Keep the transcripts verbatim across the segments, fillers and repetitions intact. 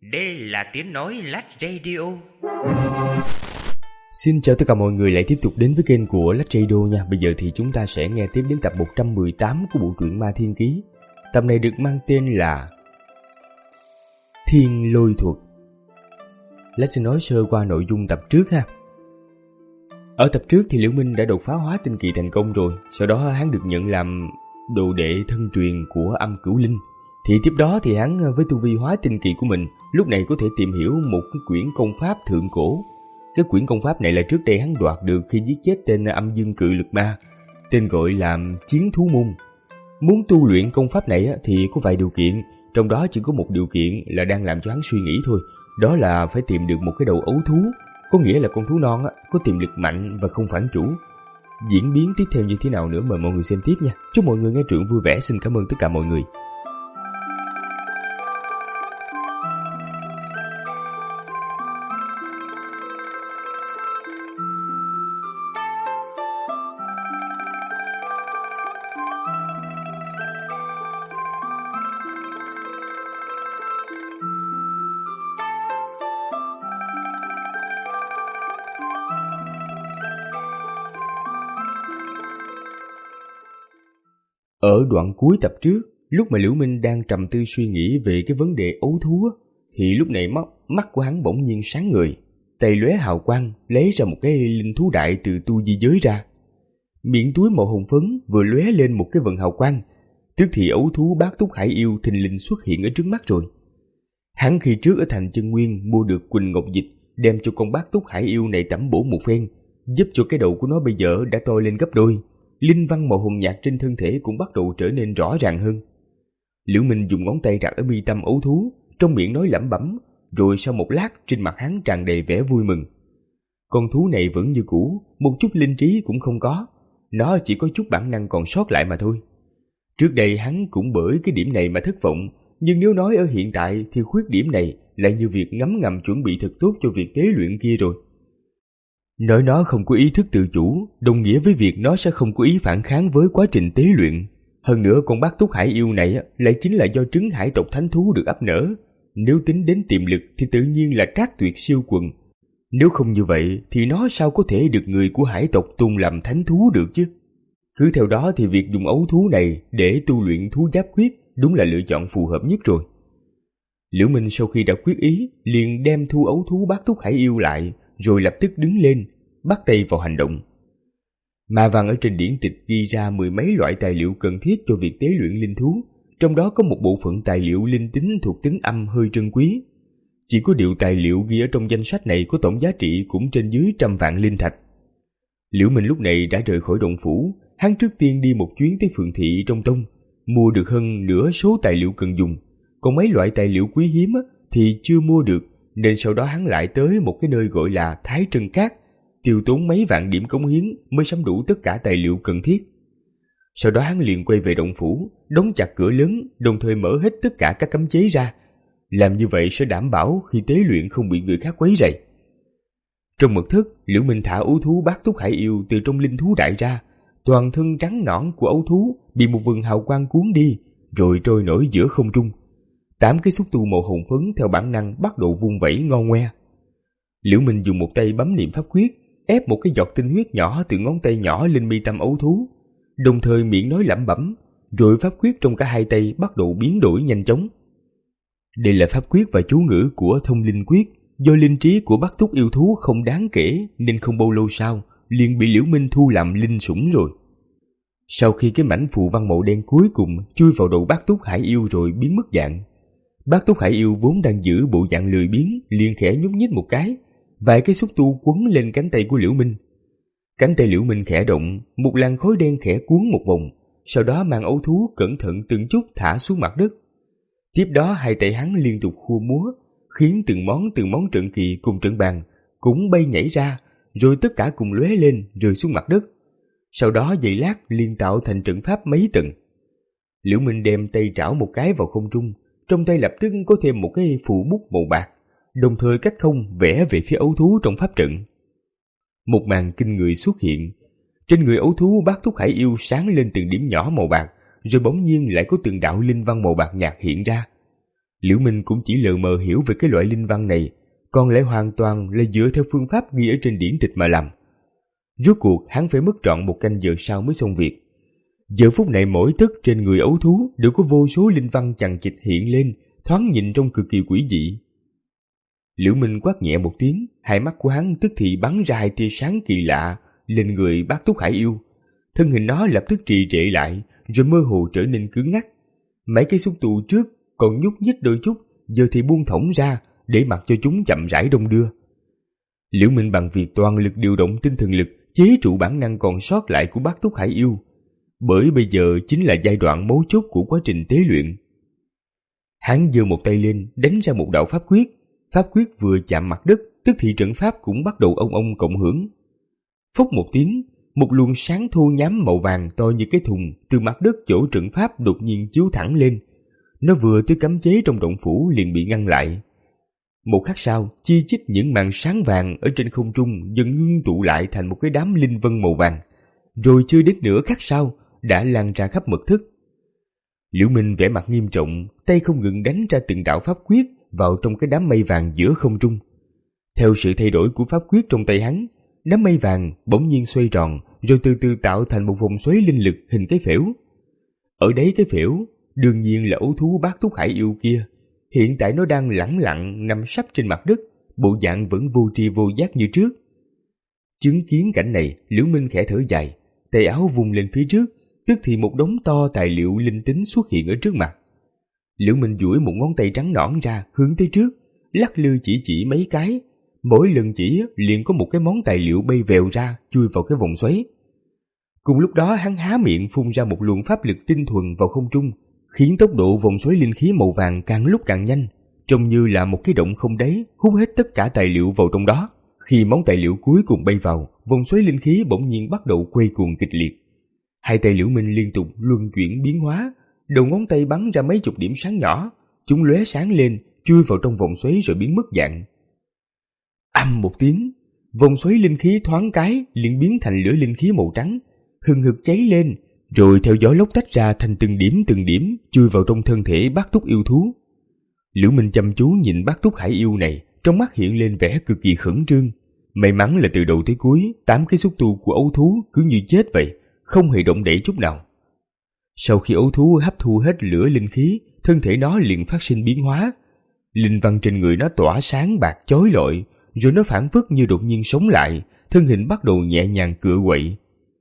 Đây là tiếng nói Lách Radio. Xin chào tất cả mọi người lại tiếp tục đến với kênh của Lách Radio nha. Bây giờ thì chúng ta sẽ nghe tiếp đến tập một trăm mười tám của bộ truyện Ma Thiên Ký. Tập này được mang tên là Thiên Lôi Thuật. Lách sẽ nói sơ qua nội dung tập trước ha. Ở tập trước thì Liễu Minh đã đột phá hóa tinh kỳ thành công rồi. Sau đó hắn được nhận làm đồ đệ thân truyền của Âm Cửu Linh. Thì tiếp đó thì hắn với tu vi hóa tinh kỳ của mình lúc này có thể tìm hiểu một cái quyển công pháp thượng cổ. Cái quyển công pháp này là trước đây hắn đoạt được khi giết chết tên Âm Dương Cự Lực Ma, tên gọi là Chiến Thú Môn. Muốn tu luyện công pháp này thì có vài điều kiện, trong đó chỉ có một điều kiện là đang làm cho hắn suy nghĩ thôi. Đó là phải tìm được một cái đầu ấu thú, có nghĩa là con thú non có tiềm lực mạnh và không phản chủ. Diễn biến tiếp theo như thế nào nữa mời mọi người xem tiếp nha. Chúc mọi người nghe truyện vui vẻ. Xin cảm ơn tất cả mọi người. Ở đoạn cuối tập trước, lúc mà Liễu Minh đang trầm tư suy nghĩ về cái vấn đề ấu thú, thì lúc này mắt, mắt của hắn bỗng nhiên sáng ngời, tay lóe hào quang lấy ra một cái linh thú đại từ tu di giới ra. Miệng túi màu hồng phấn vừa lóe lên một cái vần hào quang, tức thì ấu thú Bát Túc Hải Yêu thình lình xuất hiện ở trước mắt rồi. Hắn khi trước ở thành Chân Nguyên mua được Quỳnh Ngọc Dịch, đem cho con Bát Túc Hải Yêu này tẩm bổ một phen, giúp cho cái đầu của nó bây giờ đã to lên gấp đôi. Linh văn màu hồng nhạt trên thân thể cũng bắt đầu trở nên rõ ràng hơn. Liễu Minh dùng ngón tay đặt ở mi tâm ấu thú, trong miệng nói lẩm bẩm, rồi sau một lát trên mặt hắn tràn đầy vẻ vui mừng. Con thú này vẫn như cũ, một chút linh trí cũng không có, nó chỉ có chút bản năng còn sót lại mà thôi. Trước đây hắn cũng bởi cái điểm này mà thất vọng, nhưng nếu nói ở hiện tại thì khuyết điểm này lại như việc ngấm ngầm chuẩn bị thật tốt cho việc tế luyện kia rồi. Nói nó không có ý thức tự chủ, đồng nghĩa với việc nó sẽ không có ý phản kháng với quá trình tế luyện. Hơn nữa con Bát Túc Hải Yêu này lại chính là do trứng hải tộc thánh thú được ấp nở. Nếu tính đến tiềm lực thì tự nhiên là trác tuyệt siêu quần. Nếu không như vậy thì nó sao có thể được người của hải tộc tôn làm thánh thú được chứ? Cứ theo đó thì việc dùng ấu thú này để tu luyện thú giáp quyết đúng là lựa chọn phù hợp nhất rồi. Liễu Minh sau khi đã quyết ý liền đem thu ấu thú Bát Túc Hải Yêu lại, rồi lập tức đứng lên, bắt tay vào hành động. Ma văn ở trên điển tịch ghi ra mười mấy loại tài liệu cần thiết cho việc tế luyện linh thú, trong đó có một bộ phận tài liệu linh tính thuộc tính âm hơi trân quý. Chỉ có điều tài liệu ghi ở trong danh sách này có tổng giá trị cũng trên dưới trăm vạn linh thạch. Liễu Minh lúc này đã rời khỏi động phủ, hắn trước tiên đi một chuyến tới phường thị trong tông, mua được hơn nửa số tài liệu cần dùng, còn mấy loại tài liệu quý hiếm thì chưa mua được, nên sau đó hắn lại tới một cái nơi gọi là Thái Trân Cát, tiêu tốn mấy vạn điểm cống hiến mới sắm đủ tất cả tài liệu cần thiết. Sau đó hắn liền quay về động phủ, đóng chặt cửa lớn, đồng thời mở hết tất cả các cấm chế ra. Làm như vậy sẽ đảm bảo khi tế luyện không bị người khác quấy rầy. Trong mật thất, Liễu Minh thả ấu thú Bát Túc Hải Yêu từ trong linh thú đại ra. Toàn thân trắng nõn của ấu thú bị một vầng hào quang cuốn đi, rồi trôi nổi giữa không trung. Tám cái xúc tu màu hồng phấn theo bản năng bắt đầu vung vẩy ngon ngoe. Liễu Minh dùng một tay bấm niệm pháp quyết, ép một cái giọt tinh huyết nhỏ từ ngón tay nhỏ lên mi tâm ấu thú, đồng thời miệng nói lẩm bẩm, rồi pháp quyết trong cả hai tay bắt đầu biến đổi nhanh chóng. Đây là pháp quyết và chú ngữ của Thông Linh Quyết, do linh trí của Bát Túc yêu thú không đáng kể nên không bao lâu sau liền bị Liễu Minh thu làm linh sủng rồi. Sau khi cái mảnh phù văn màu đen cuối cùng chui vào đầu Bát Túc Hải Yêu rồi biến mất dạng, Bát Túc Hải Yêu vốn đang giữ bộ dạng lười biếng liền khẽ nhúc nhích một cái, vài cái xúc tu quấn lên cánh tay của Liễu Minh. Cánh tay Liễu Minh khẽ động, một làn khói đen khẽ cuốn một vòng, sau đó mang ấu thú cẩn thận từng chút thả xuống mặt đất. Tiếp đó hai tay hắn liên tục khua múa, khiến từng món từng món trận kỳ cùng trận bàn cũng bay nhảy ra, rồi tất cả cùng lóe lên rơi xuống mặt đất. Sau đó giây lát liền tạo thành trận pháp mấy tầng. Liễu Minh đem tay trảo một cái vào không trung, trong tay lập tức có thêm một cái phù bút màu bạc, đồng thời cách không vẽ về phía ấu thú trong pháp trận. Một màn kinh người xuất hiện. Trên người ấu thú Bát Túc Hải Yêu sáng lên từng điểm nhỏ màu bạc, rồi bỗng nhiên lại có từng đạo linh văn màu bạc nhạt hiện ra. Liễu Minh cũng chỉ lờ mờ hiểu về cái loại linh văn này, còn lại hoàn toàn là dựa theo phương pháp ghi ở trên điển tịch mà làm. Rốt cuộc hắn phải mất trọn một canh giờ sau mới xong việc. Giờ phút này mỗi tấc trên người ấu thú đều có vô số linh văn chằng chịt hiện lên, thoáng nhìn trông cực kỳ quỷ dị. Liễu Minh quát nhẹ một tiếng, hai mắt của hắn tức thì bắn ra hai tia sáng kỳ lạ lên người Bác Túc Hải Yêu. Thân hình nó lập tức trì trệ lại, rồi mơ hồ trở nên cứng ngắc. Mấy cây xúc tu trước còn nhúc nhích đôi chút, giờ thì buông thõng ra để mặc cho chúng chậm rãi đong đưa. Liễu Minh bằng việc toàn lực điều động tinh thần lực chế trụ bản năng còn sót lại của Bác Túc Hải Yêu, bởi bây giờ chính là giai đoạn mấu chốt của quá trình tế luyện. Hắn giơ một tay lên đánh ra một đạo pháp quyết. Pháp quyết vừa chạm mặt đất, tức thì trận pháp cũng bắt đầu ông ông cộng hưởng. Phốc một tiếng, một luồng sáng thô nhám màu vàng to như cái thùng từ mặt đất chỗ trận pháp đột nhiên chiếu thẳng lên. Nó vừa tới cấm chế trong động phủ liền bị ngăn lại. Một khắc sau, chi chít những màn sáng vàng ở trên không trung dần ngưng tụ lại thành một cái đám linh vân màu vàng, rồi chưa đến nửa khắc sau đã lan ra khắp mật thất. Liễu Minh vẻ mặt nghiêm trọng, tay không ngừng đánh ra từng đạo pháp quyết vào trong cái đám mây vàng giữa không trung. Theo sự thay đổi của pháp quyết trong tay hắn, đám mây vàng bỗng nhiên xoay tròn, rồi từ từ tạo thành một vòng xoáy linh lực hình cái phễu. Ở đấy cái phễu đương nhiên là ấu thú Bác Túc Hải Yêu kia. Hiện tại nó đang lẳng lặng nằm sấp trên mặt đất, bộ dạng vẫn vô tri vô giác như trước. Chứng kiến cảnh này, Liễu Minh khẽ thở dài, tay áo vung lên phía trước, tức thì một đống to tài liệu linh tính xuất hiện ở trước mặt. Liễu Minh duỗi một ngón tay trắng nõn ra hướng tới trước, lắc lư chỉ chỉ mấy cái, mỗi lần chỉ liền có một cái món tài liệu bay vèo ra chui vào cái vòng xoáy. Cùng lúc đó hắn há miệng phun ra một luồng pháp lực tinh thuần vào không trung, khiến tốc độ vòng xoáy linh khí màu vàng càng lúc càng nhanh, trông như là một cái động không đáy hút hết tất cả tài liệu vào trong đó. Khi món tài liệu cuối cùng bay vào, vòng xoáy linh khí bỗng nhiên bắt đầu quay cuồng kịch liệt. Hai tay Liễu Minh liên tục luân chuyển biến hóa, đầu ngón tay bắn ra mấy chục điểm sáng nhỏ, chúng lóe sáng lên, chui vào trong vòng xoáy rồi biến mất dạng. Ầm một tiếng, vòng xoáy linh khí thoáng cái liền biến thành lửa linh khí màu trắng, hừng hực cháy lên, rồi theo gió lốc tách ra thành từng điểm từng điểm chui vào trong thân thể Bác Túc yêu thú. Liễu Minh chăm chú nhìn Bác Túc Hải Yêu này, trong mắt hiện lên vẻ cực kỳ khẩn trương. May mắn là từ đầu tới cuối, tám cái xúc tu của ấu thú cứ như chết vậy, không hề động đậy chút nào. Sau khi ấu thú hấp thu hết lửa linh khí, thân thể nó liền phát sinh biến hóa. Linh văn trên người nó tỏa sáng bạc chói lọi, rồi nó phảng phất như đột nhiên sống lại, thân hình bắt đầu nhẹ nhàng cựa quậy.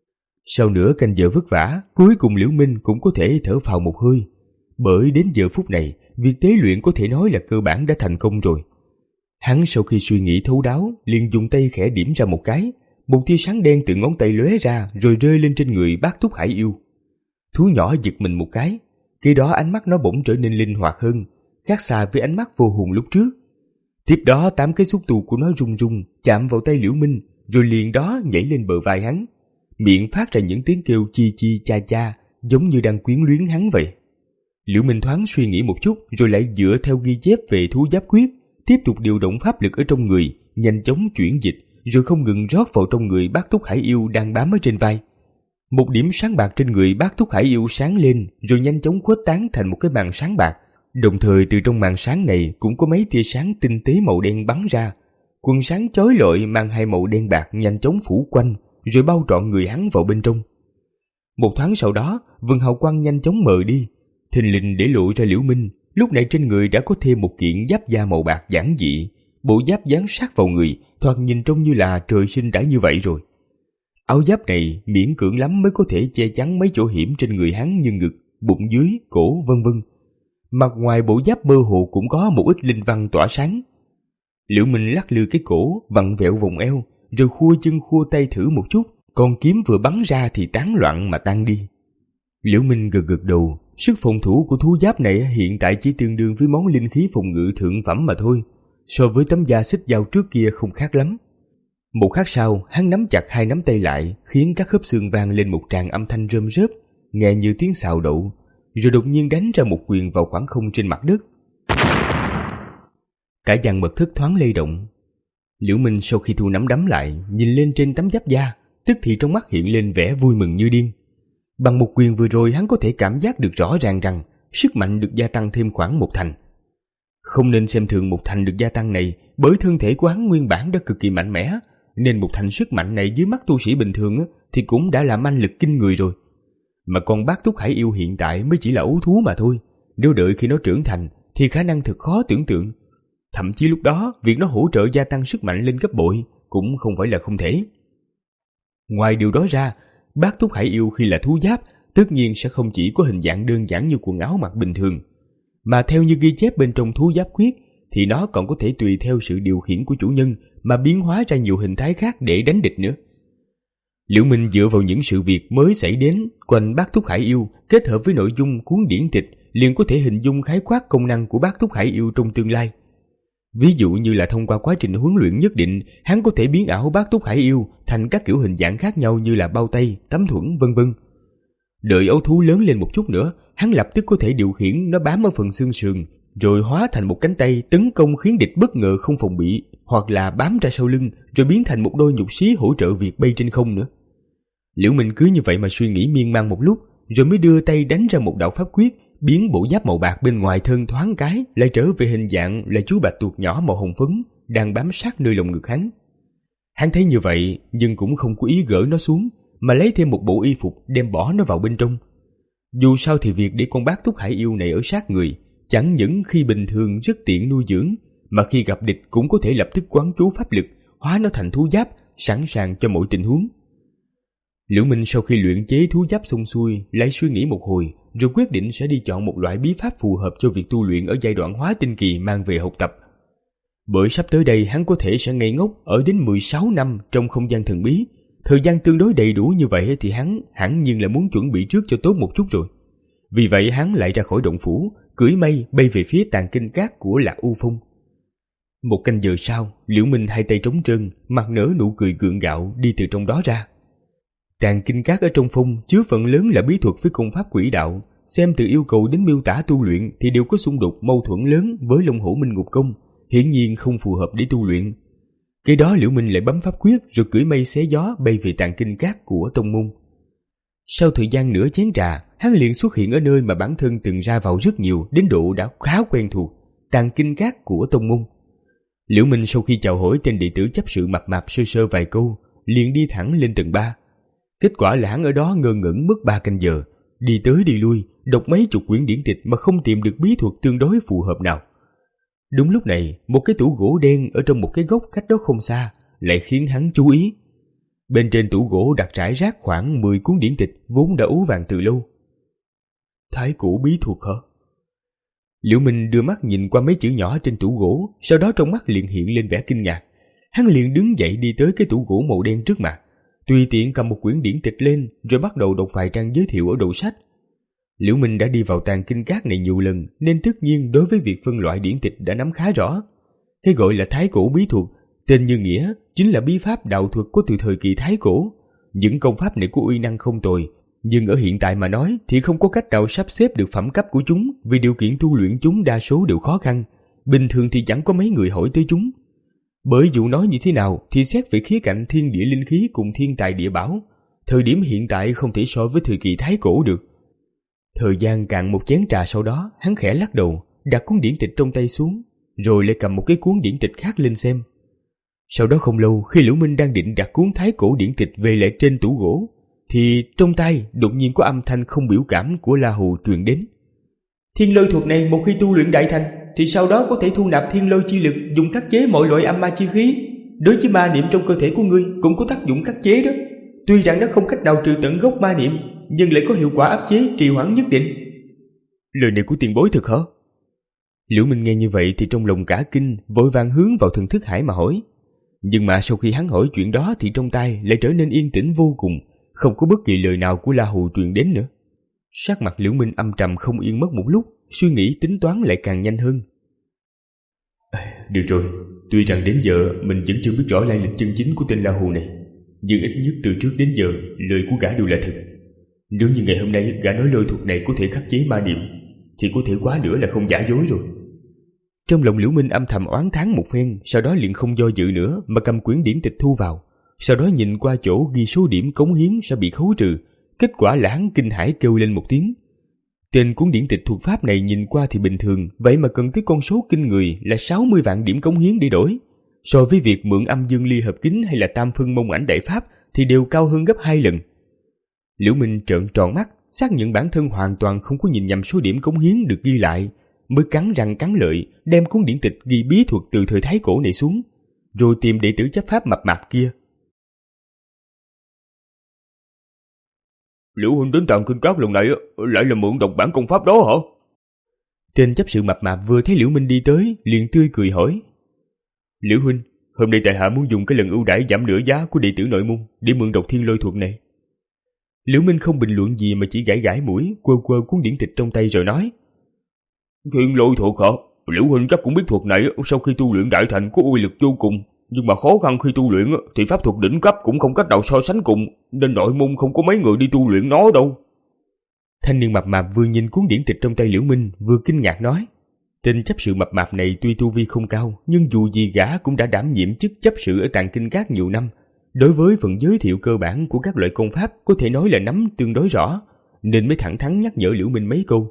Sau nửa canh giờ vất vả, cuối cùng Liễu Minh cũng có thể thở phào một hơi. Bởi đến giờ phút này, việc tế luyện có thể nói là cơ bản đã thành công rồi. Hắn sau khi suy nghĩ thấu đáo, liền dùng tay khẽ điểm ra một cái, một tia sáng đen từ ngón tay lóe ra rồi rơi lên trên người Bác Túc Hải Yêu. Thú nhỏ giật mình một cái, khi đó ánh mắt nó bỗng trở nên linh hoạt hơn, khác xa với ánh mắt vô hồn lúc trước. Tiếp đó tám cái xúc tu của nó rung rung chạm vào tay Liễu Minh, rồi liền đó nhảy lên bờ vai hắn, miệng phát ra những tiếng kêu chi chi cha cha, giống như đang quyến luyến hắn vậy. Liễu Minh thoáng suy nghĩ một chút, rồi lại dựa theo ghi chép về thú giáp quyết, tiếp tục điều động pháp lực ở trong người, nhanh chóng chuyển dịch, rồi không ngừng rót vào trong người Bác Túc Hải Yêu đang bám ở trên vai. Một điểm sáng bạc trên người Bác Túc Hải Yêu sáng lên, rồi nhanh chóng khuếch tán thành một cái màn sáng bạc. Đồng thời từ trong màn sáng này cũng có mấy tia sáng tinh tế màu đen bắn ra. Quần sáng chói lọi mang hai màu đen bạc nhanh chóng phủ quanh, rồi bao trọn người hắn vào bên trong. Một thoáng sau đó, vầng hào quang nhanh chóng mờ đi, thình lình để lộ ra Liễu Minh. Lúc này trên người đã có thêm một kiện giáp da màu bạc giản dị, bộ giáp dán sát vào người, thoạt nhìn trông như là trời sinh đã như vậy rồi. Áo giáp này miễn cưỡng lắm mới có thể che chắn mấy chỗ hiểm trên người hắn như ngực, bụng dưới, cổ vân vân. Mặt ngoài bộ giáp mơ hồ cũng có một ít linh văn tỏa sáng. Liễu Minh lắc lư cái cổ, vặn vẹo vùng eo, rồi khua chân khua tay thử một chút, con kiếm vừa bắn ra thì tán loạn mà tan đi. Liễu Minh gật gật đầu, sức phòng thủ của thú giáp này hiện tại chỉ tương đương với món linh khí phòng ngự thượng phẩm mà thôi, so với tấm da xích dao trước kia không khác lắm. Một khắc sau, hắn nắm chặt hai nắm tay lại, khiến các khớp xương vang lên một tràng âm thanh rơm rớp, nghe như tiếng xào đậu, rồi đột nhiên đánh ra một quyền vào khoảng không trên mặt đất. Cả gian mật thất thoáng lay động. Liễu Minh sau khi thu nắm đấm lại, nhìn lên trên tấm giáp da, tức thì trong mắt hiện lên vẻ vui mừng như điên. Bằng một quyền vừa rồi hắn có thể cảm giác được rõ ràng rằng sức mạnh được gia tăng thêm khoảng một thành. Không nên xem thường Mục Thành được gia tăng này, bởi thân thể của hắn nguyên bản đã cực kỳ mạnh mẽ, nên Mục Thành sức mạnh này dưới mắt tu sĩ bình thường thì cũng đã là manh lực kinh người rồi. Mà con Bát Túc Hải Yêu hiện tại mới chỉ là ấu thú mà thôi, nếu đợi khi nó trưởng thành thì khả năng thật khó tưởng tượng. Thậm chí lúc đó việc nó hỗ trợ gia tăng sức mạnh lên gấp bội cũng không phải là không thể. Ngoài điều đó ra, Bát Túc Hải Yêu khi là thú giáp tất nhiên sẽ không chỉ có hình dạng đơn giản như quần áo mặc bình thường, mà theo như ghi chép bên trong thú giáp quyết thì nó còn có thể tùy theo sự điều khiển của chủ nhân mà biến hóa ra nhiều hình thái khác để đánh địch nữa. Liễu Minh dựa vào những sự việc mới xảy đến quanh Bát Túc Hải Yêu kết hợp với nội dung cuốn điển tịch liền có thể hình dung khái quát công năng của Bát Túc Hải Yêu trong tương lai. Ví dụ như là thông qua quá trình huấn luyện nhất định, hắn có thể biến ảo Bát Túc Hải Yêu thành các kiểu hình dạng khác nhau như là bao tay, tấm thuẫn vân vân. Đợi ấu thú lớn lên một chút nữa, hắn lập tức có thể điều khiển nó bám ở phần xương sườn, rồi hóa thành một cánh tay tấn công khiến địch bất ngờ không phòng bị, hoặc là bám ra sau lưng rồi biến thành một đôi nhục xí hỗ trợ việc bay trên không nữa. Liễu Minh cứ như vậy mà suy nghĩ miên man một lúc, rồi mới đưa tay đánh ra một đạo pháp quyết, biến bộ giáp màu bạc bên ngoài thân thoáng cái lại trở về hình dạng là chú bạch tuộc nhỏ màu hồng phấn đang bám sát nơi lồng ngực hắn. Hắn thấy như vậy nhưng cũng không có ý gỡ nó xuống, mà lấy thêm một bộ y phục đem bỏ nó vào bên trong. Dù sao thì việc để con Bát Túc Hải Yêu này ở sát người chẳng những khi bình thường rất tiện nuôi dưỡng, mà khi gặp địch cũng có thể lập tức quán chú pháp lực hóa nó thành thú giáp, sẵn sàng cho mọi tình huống. Liễu Minh sau khi luyện chế thú giáp xong xuôi lại suy nghĩ một hồi, rồi quyết định sẽ đi chọn một loại bí pháp phù hợp cho việc tu luyện ở giai đoạn hóa tinh kỳ mang về học tập. Bởi sắp tới đây hắn có thể sẽ ngây ngốc ở đến mười sáu năm trong không gian thần bí. Thời gian tương đối đầy đủ như vậy thì hắn hẳn nhiên là muốn chuẩn bị trước cho tốt một chút rồi. Vì vậy hắn lại ra khỏi động phủ, cưỡi mây bay về phía tàn kinh cát của Lạc U Phong. Một canh giờ sau, Liễu Minh hai tay trống trơn, mặt nở nụ cười gượng gạo đi từ trong đó ra. Tàn kinh cát ở trong phong chứa phần lớn là bí thuật với công pháp quỷ đạo, xem từ yêu cầu đến miêu tả tu luyện thì đều có xung đột mâu thuẫn lớn với Long Hổ Minh Ngục Công, hiển nhiên không phù hợp để tu luyện. Cái đó Liễu Minh lại bấm pháp quyết rồi cưỡi mây xé gió bay về tàn kinh cát của tông môn. Sau thời gian nửa chén trà, hắn liền xuất hiện ở nơi mà bản thân từng ra vào rất nhiều đến độ đã khá quen thuộc, tàn kinh cát của tông môn. Liễu Minh sau khi chào hỏi tên đệ tử chấp sự mập mạp sơ sơ vài câu, liền đi thẳng lên tầng ba. Kết quả là hắn ở đó ngơ ngẩn mất ba canh giờ, đi tới đi lui, đọc mấy chục quyển điển tịch mà không tìm được bí thuật tương đối phù hợp nào. Đúng lúc này, một cái tủ gỗ đen ở trong một cái góc cách đó không xa lại khiến hắn chú ý. Bên trên tủ gỗ đặt rải rác khoảng mười cuốn điển tịch vốn đã ú vàng từ lâu. Thái cổ bí thuật hả? Liễu Minh đưa mắt nhìn qua mấy chữ nhỏ trên tủ gỗ, sau đó trong mắt liền hiện lên vẻ kinh ngạc. Hắn liền đứng dậy đi tới cái tủ gỗ màu đen trước mặt, tùy tiện cầm một quyển điển tịch lên rồi bắt đầu đọc vài trang giới thiệu ở đầu sách. Liễu Minh đã đi vào tàn kinh cát này nhiều lần nên tất nhiên đối với việc phân loại điển tịch đã nắm khá rõ. Cái gọi là thái cổ bí thuật, tên như nghĩa, chính là bí pháp đạo thuật có từ thời kỳ thái cổ. Những công pháp này có uy năng không tồi, nhưng ở hiện tại mà nói thì không có cách nào sắp xếp được phẩm cấp của chúng, vì điều kiện tu luyện chúng đa số đều khó khăn. Bình thường thì chẳng có mấy người hỏi tới chúng. Bởi dù nói như thế nào thì xét về khía cạnh thiên địa linh khí cùng thiên tài địa bảo, thời điểm hiện tại không thể so với thời kỳ thái cổ được. Thời gian cạn một chén trà sau đó, hắn khẽ lắc đầu, đặt cuốn điển tịch trong tay xuống, rồi lại cầm một cái cuốn điển tịch khác lên xem. Sau đó không lâu, khi Liễu Minh đang định đặt cuốn thái cổ điển tịch về lại trên tủ gỗ, thì trong tay đột nhiên có âm thanh không biểu cảm của La Hù truyền đến. Thiên lôi thuật này một khi tu luyện đại thành thì sau đó có thể thu nạp thiên lôi chi lực, dùng khắc chế mọi loại âm ma chi khí. Đối với ma niệm trong cơ thể của ngươi cũng có tác dụng khắc chế đó. Tuy rằng nó không cách nào trừ tận gốc ma niệm, nhưng lại có hiệu quả áp chế trì hoãn nhất định. Lời này của tiền bối thực hả? Liễu Minh nghe như vậy thì trong lòng cả kinh, vội vàng hướng vào thần thức hải mà hỏi. Nhưng mà sau khi hắn hỏi chuyện đó thì trong tai lại trở nên yên tĩnh vô cùng, không có bất kỳ lời nào của La Hù truyền đến nữa. Sắc mặt Liễu Minh âm trầm không yên mất một lúc, suy nghĩ tính toán lại càng nhanh hơn. Được rồi, tuy rằng đến giờ mình vẫn chưa biết rõ lai lịch chân chính của tên La Hù này, nhưng ít nhất từ trước đến giờ lời của gã đều là thật. Nếu như ngày hôm nay gã nói lôi thuật này có thể khắc chế ma niệm, thì có thể quá nữa là không giả dối rồi. Trong lòng Liễu Minh âm thầm oán thán một phen, sau đó liền không do dự nữa mà cầm quyển điển tịch thu vào, sau đó nhìn qua chỗ ghi số điểm cống hiến sẽ bị khấu trừ. Kết quả là hắn kinh hãi kêu lên một tiếng. Tên cuốn điển tịch thuật pháp này nhìn qua thì bình thường, vậy mà cần tới con số kinh người là sáu mươi vạn điểm cống hiến để đổi. So với việc mượn âm dương ly hợp kính hay là tam phân mông ảnh đại pháp thì đều cao hơn gấp hai lần. Liễu Minh trợn tròn mắt, xác nhận bản thân hoàn toàn không có nhìn nhầm số điểm cống hiến được ghi lại, mới cắn răng cắn lợi đem cuốn điển tịch ghi bí thuật từ thời Thái Cổ này xuống, rồi tìm đệ tử chấp pháp mập mạp kia. Liễu huynh đến Tàng Kinh Các lần này lại là mượn đọc bản công pháp đó hả? Tên chấp sự mập mạp vừa thấy Liễu Minh đi tới liền tươi cười hỏi. Liễu huynh, hôm nay tại hạ muốn dùng cái lần ưu đãi giảm nửa giá của đệ tử nội môn để mượn đọc thiên lôi thuật này. Liễu Minh không bình luận gì mà chỉ gãi gãi mũi, quơ quơ cuốn điển tịch trong tay rồi nói. Thiên lôi thuật hả? Liễu huynh chắc cũng biết thuật này sau khi tu luyện đại thành có uy lực vô cùng, nhưng mà khó khăn khi tu luyện thì pháp thuật đỉnh cấp cũng không cách nào so sánh cùng, nên nội môn không có mấy người đi tu luyện nó đâu. Thanh niên mập mạp vừa nhìn cuốn điển tịch trong tay Liễu Minh vừa kinh ngạc nói. Tên chấp sự mập mạp này tuy tu vi không cao, nhưng dù gì gã cũng đã đảm nhiệm chức chấp sự ở Tàng Kinh Các nhiều năm. Đối với phần giới thiệu cơ bản của các loại công pháp có thể nói là nắm tương đối rõ, nên mới thẳng thắn nhắc nhở Liễu Minh mấy câu.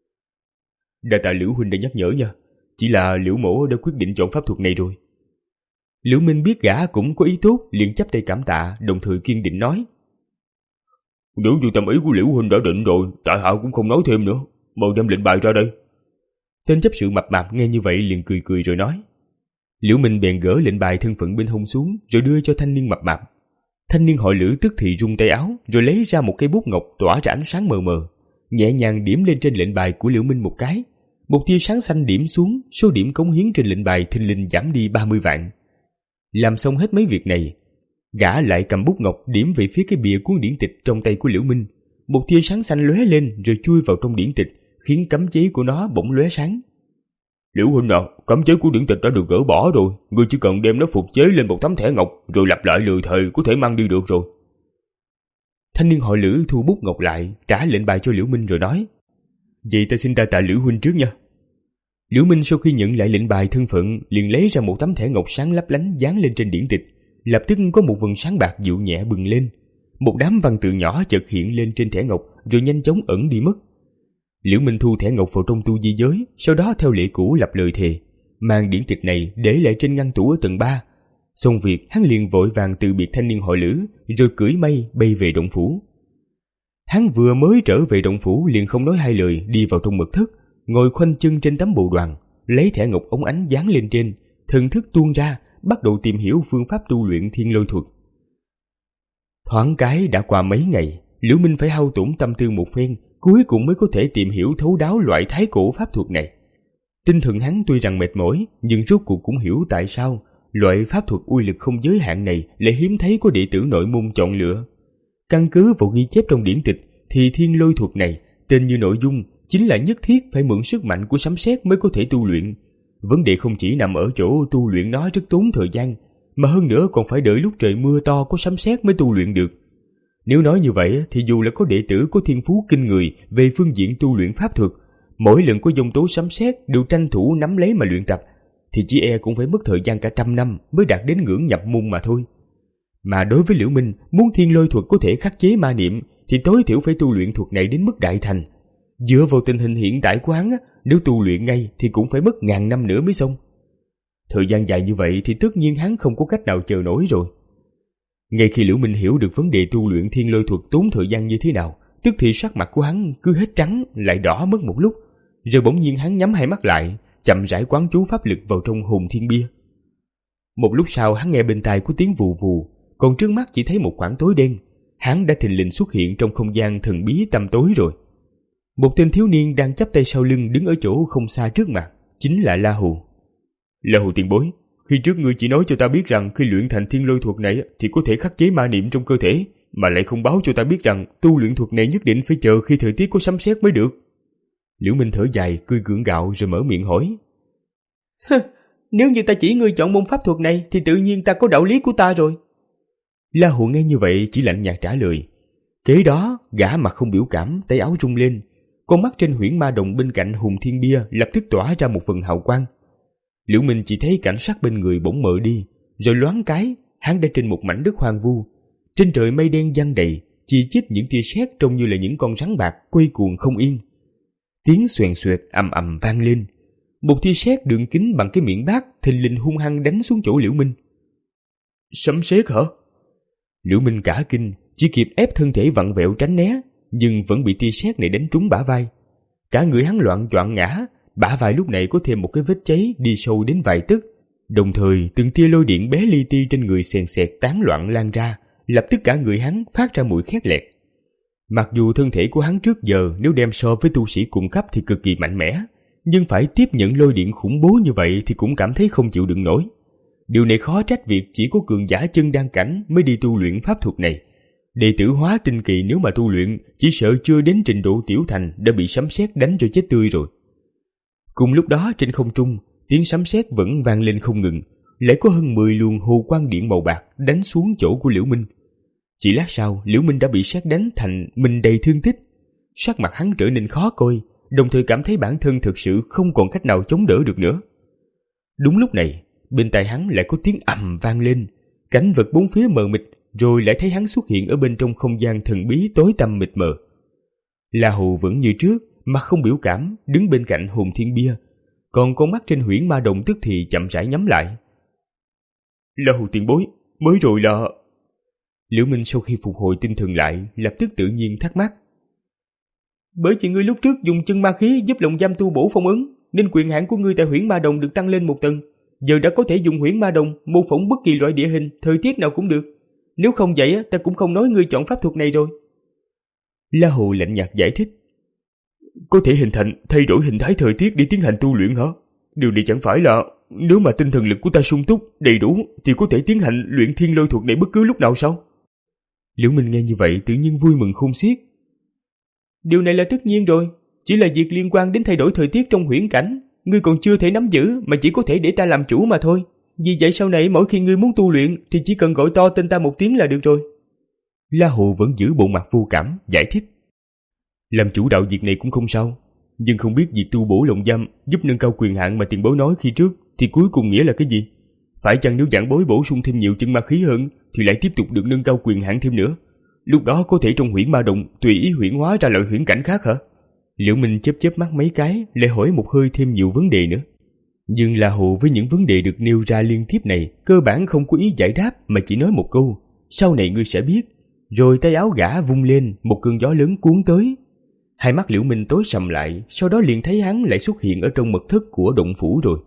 Đa tạ Liễu huynh đã nhắc nhở nha, chỉ là Liễu mỗ đã quyết định chọn pháp thuật này rồi. Liễu Minh biết gã cũng có ý tốt, liền chắp tay cảm tạ, đồng thời kiên định nói. Nếu như tâm ý của Liễu huynh đã định rồi, tại hạ cũng không nói thêm nữa, mời đem lệnh bài ra đây. Tên chấp sự mập mạp nghe như vậy liền cười cười rồi nói. Liễu Minh bèn gỡ lệnh bài thân phận bên hông xuống rồi đưa cho thanh niên mập mạp. Thanh niên họ Lữ tức thì rung tay áo rồi lấy ra một cây bút ngọc tỏa ra ánh sáng mờ mờ, nhẹ nhàng điểm lên trên lệnh bài của Liễu Minh một cái. Một tia sáng xanh điểm xuống, số điểm cống hiến trên lệnh bài thình lình giảm đi ba mươi vạn. Làm xong hết mấy việc này, gã lại cầm bút ngọc điểm về phía cái bìa cuốn điển tịch trong tay của Liễu Minh. Một tia sáng xanh lóe lên rồi chui vào trong điển tịch, khiến cấm chế của nó bỗng lóe sáng. Liễu huynh nào, cấm chế của điển tịch đã được gỡ bỏ rồi, ngươi chỉ cần đem nó phục chế lên một tấm thẻ ngọc rồi lặp lại lời thề có thể mang đi được rồi. Thanh niên họ Lữ thu bút ngọc lại, trả lệnh bài cho Liễu Minh rồi nói. Vậy ta xin đa tạ Liễu huynh trước nha. Liễu Minh sau khi nhận lại lệnh bài thân phận liền lấy ra một tấm thẻ ngọc sáng lấp lánh dán lên trên điển tịch, lập tức có một vầng sáng bạc dịu nhẹ bừng lên. Một đám văn tự nhỏ chợt hiện lên trên thẻ ngọc rồi nhanh chóng ẩn đi mất. Liễu Minh thu thẻ ngọc vào trong tu di giới, sau đó theo lệ cũ lập lời thề, mang điển tịch này để lại trên ngăn tủ ở tầng ba. Xong việc, hắn liền vội vàng từ biệt thanh niên họ Lữ, rồi cưỡi mây bay về động phủ. Hắn vừa mới trở về động phủ liền không nói hai lời đi vào trong mật thất, ngồi khoanh chân trên tấm bồ đoàn, lấy thẻ ngọc óng ánh dán lên trên, thần thức tuôn ra, bắt đầu tìm hiểu phương pháp tu luyện thiên lôi thuật. Thoáng cái đã qua mấy ngày, Liễu Minh phải hao tổn tâm tư một phen, cuối cùng mới có thể tìm hiểu thấu đáo loại thái cổ pháp thuật này. Tinh thần hắn tuy rằng mệt mỏi, nhưng rốt cuộc cũng hiểu tại sao loại pháp thuật uy lực không giới hạn này lại hiếm thấy có đệ tử nội môn chọn lựa. Căn cứ vào ghi chép trong điển tịch thì thiên lôi thuật này, tên như nội dung, chính là nhất thiết phải mượn sức mạnh của sấm sét mới có thể tu luyện. Vấn đề không chỉ nằm ở chỗ tu luyện nó rất tốn thời gian, mà hơn nữa còn phải đợi lúc trời mưa to có sấm sét mới tu luyện được. Nếu nói như vậy thì dù là có đệ tử có thiên phú kinh người về phương diện tu luyện pháp thuật, mỗi lần có dông tố sấm sét đều tranh thủ nắm lấy mà luyện tập, thì chỉ e cũng phải mất thời gian cả trăm năm mới đạt đến ngưỡng nhập môn mà thôi. Mà đối với Liễu Minh, muốn thiên lôi thuật có thể khắc chế ma niệm thì tối thiểu phải tu luyện thuật này đến mức đại thành. Dựa vào tình hình hiện tại của hắn, nếu tu luyện ngay thì cũng phải mất ngàn năm nữa mới xong. Thời gian dài như vậy thì tất nhiên hắn không có cách nào chờ nổi rồi. Ngay khi Liễu Minh hiểu được vấn đề tu luyện thiên lôi thuật tốn thời gian như thế nào, tức thì sắc mặt của hắn cứ hết trắng lại đỏ mất một lúc, rồi bỗng nhiên hắn nhắm hai mắt lại, chậm rãi quán chú pháp lực vào trong hồn thiên bia. Một lúc sau hắn nghe bên tai có tiếng vù vù, còn trước mắt chỉ thấy một khoảng tối đen. Hắn đã thình lình xuất hiện trong không gian thần bí tăm tối rồi. Một tên thiếu niên đang chắp tay sau lưng đứng ở chỗ không xa trước mặt, chính là La Hù. La Hù tiền bối, khi trước ngươi chỉ nói cho ta biết rằng khi luyện thành thiên lôi thuật này thì có thể khắc chế ma niệm trong cơ thể, mà lại không báo cho ta biết rằng tu luyện thuật này nhất định phải chờ khi thời tiết có sấm sét mới được. Liễu Minh thở dài, cười gượng gạo rồi mở miệng hỏi. Nếu như ta chỉ ngươi chọn môn pháp thuật này thì tự nhiên ta có đạo lý của ta rồi. La Hù nghe như vậy chỉ lạnh nhạt trả lời. Kế đó, gã mặt không biểu cảm, tay áo rung lên. Con mắt trên huyễn ma đồng bên cạnh hùng thiên bia lập tức tỏa ra một phần hào quang. Liễu Minh chỉ thấy cảnh sắc bên người bỗng mờ đi, rồi loáng cái, hắn đã trên một mảnh đất hoang vu. Trên trời mây đen giăng đầy, chi chít những tia sét trông như là những con rắn bạc quay cuồng không yên. Tiếng xoèn xoẹt ầm ầm vang lên. Một tia sét đường kính bằng cái miệng bát thình lình hung hăng đánh xuống chỗ Liễu Minh. Sấm sét hả? Liễu Minh cả kinh, chỉ kịp ép thân thể vặn vẹo tránh né, nhưng vẫn bị tia sét này đánh trúng bả vai. Cả người hắn loạn choạng ngã, bả vai lúc này có thêm một cái vết cháy đi sâu đến vài tấc. Đồng thời từng tia lôi điện bé li ti trên người xèn xẹt tán loạn lan ra, lập tức cả người hắn phát ra mùi khét lẹt. Mặc dù thân thể của hắn trước giờ nếu đem so với tu sĩ cùng cấp thì cực kỳ mạnh mẽ, nhưng phải tiếp nhận lôi điện khủng bố như vậy thì cũng cảm thấy không chịu đựng nổi. Điều này khó trách việc chỉ có cường giả chân đan cảnh mới đi tu luyện pháp thuật này. Đệ tử Hóa Tinh Kỳ nếu mà tu luyện chỉ sợ chưa đến trình độ tiểu thành đã bị sấm sét đánh cho chết tươi rồi. Cùng lúc đó trên không trung, tiếng sấm sét vẫn vang lên không ngừng, lại có hơn mười luồng hồ quang điện màu bạc đánh xuống chỗ của Liễu Minh. Chỉ lát sau, Liễu Minh đã bị sét đánh thành mình đầy thương tích. Sắc mặt hắn trở nên khó coi, đồng thời cảm thấy bản thân thực sự không còn cách nào chống đỡ được nữa. Đúng lúc này, bên tai hắn lại có tiếng ầm vang lên, cảnh vật bốn phía mờ mịt, rồi lại thấy hắn xuất hiện ở bên trong không gian thần bí tối tăm mịt mờ. La Hầu vẫn như trước, mặt không biểu cảm, đứng bên cạnh Hồn Thiên Bia, còn con mắt trên Huyễn Ma Đồng tức thì chậm rãi nhắm lại. La Hầu tiền bối, mới rồi là... Liễu Minh sau khi phục hồi tinh thần lại, lập tức tự nhiên thắc mắc. Bởi vì ngươi lúc trước dùng chân ma khí giúp lồng giam tu bổ phong ấn, nên quyền hạn của ngươi tại Huyễn Ma Đồng được tăng lên một tầng. Giờ đã có thể dùng Huyễn Ma Đồng mô phỏng bất kỳ loại địa hình, thời tiết nào cũng được. Nếu không vậy, ta cũng không nói ngươi chọn pháp thuật này rồi. La Hầu lạnh nhạt giải thích. Có thể hình thành, thay đổi hình thái thời tiết để tiến hành tu luyện hả? Điều này chẳng phải là nếu mà tinh thần lực của ta sung túc, đầy đủ thì có thể tiến hành luyện thiên lôi thuật này bất cứ lúc nào sao? Liễu Minh nghe như vậy tự nhiên vui mừng khôn xiết. Điều này là tất nhiên rồi, chỉ là việc liên quan đến thay đổi thời tiết trong huyễn cảnh, ngươi còn chưa thể nắm giữ mà chỉ có thể để ta làm chủ mà thôi. Vì vậy sau này mỗi khi ngươi muốn tu luyện thì chỉ cần gọi to tên ta một tiếng là được rồi. La Hồ vẫn giữ bộ mặt vô cảm, giải thích. Làm chủ đạo việc này cũng không sao, nhưng không biết việc tu bổ lồng giam giúp nâng cao quyền hạn mà tiền bối nói khi trước thì cuối cùng nghĩa là cái gì? Phải chăng nếu giảng bối bổ sung thêm nhiều chân ma khí hơn thì lại tiếp tục được nâng cao quyền hạn thêm nữa? Lúc đó có thể trong Huyễn Ma Động tùy ý huyễn hóa ra loại huyễn cảnh khác hả? Liễu Minh chớp chớp mắt mấy cái, lại hỏi một hơi thêm nhiều vấn đề nữa. Nhưng La Hồ với những vấn đề được nêu ra liên tiếp này cơ bản không có ý giải đáp mà chỉ nói một câu: sau này ngươi sẽ biết. Rồi tay áo gã vung lên, một cơn gió lớn cuốn tới. Hai mắt Liễu Minh tối sầm lại, sau đó liền thấy hắn lại xuất hiện ở trong mật thất của động phủ rồi.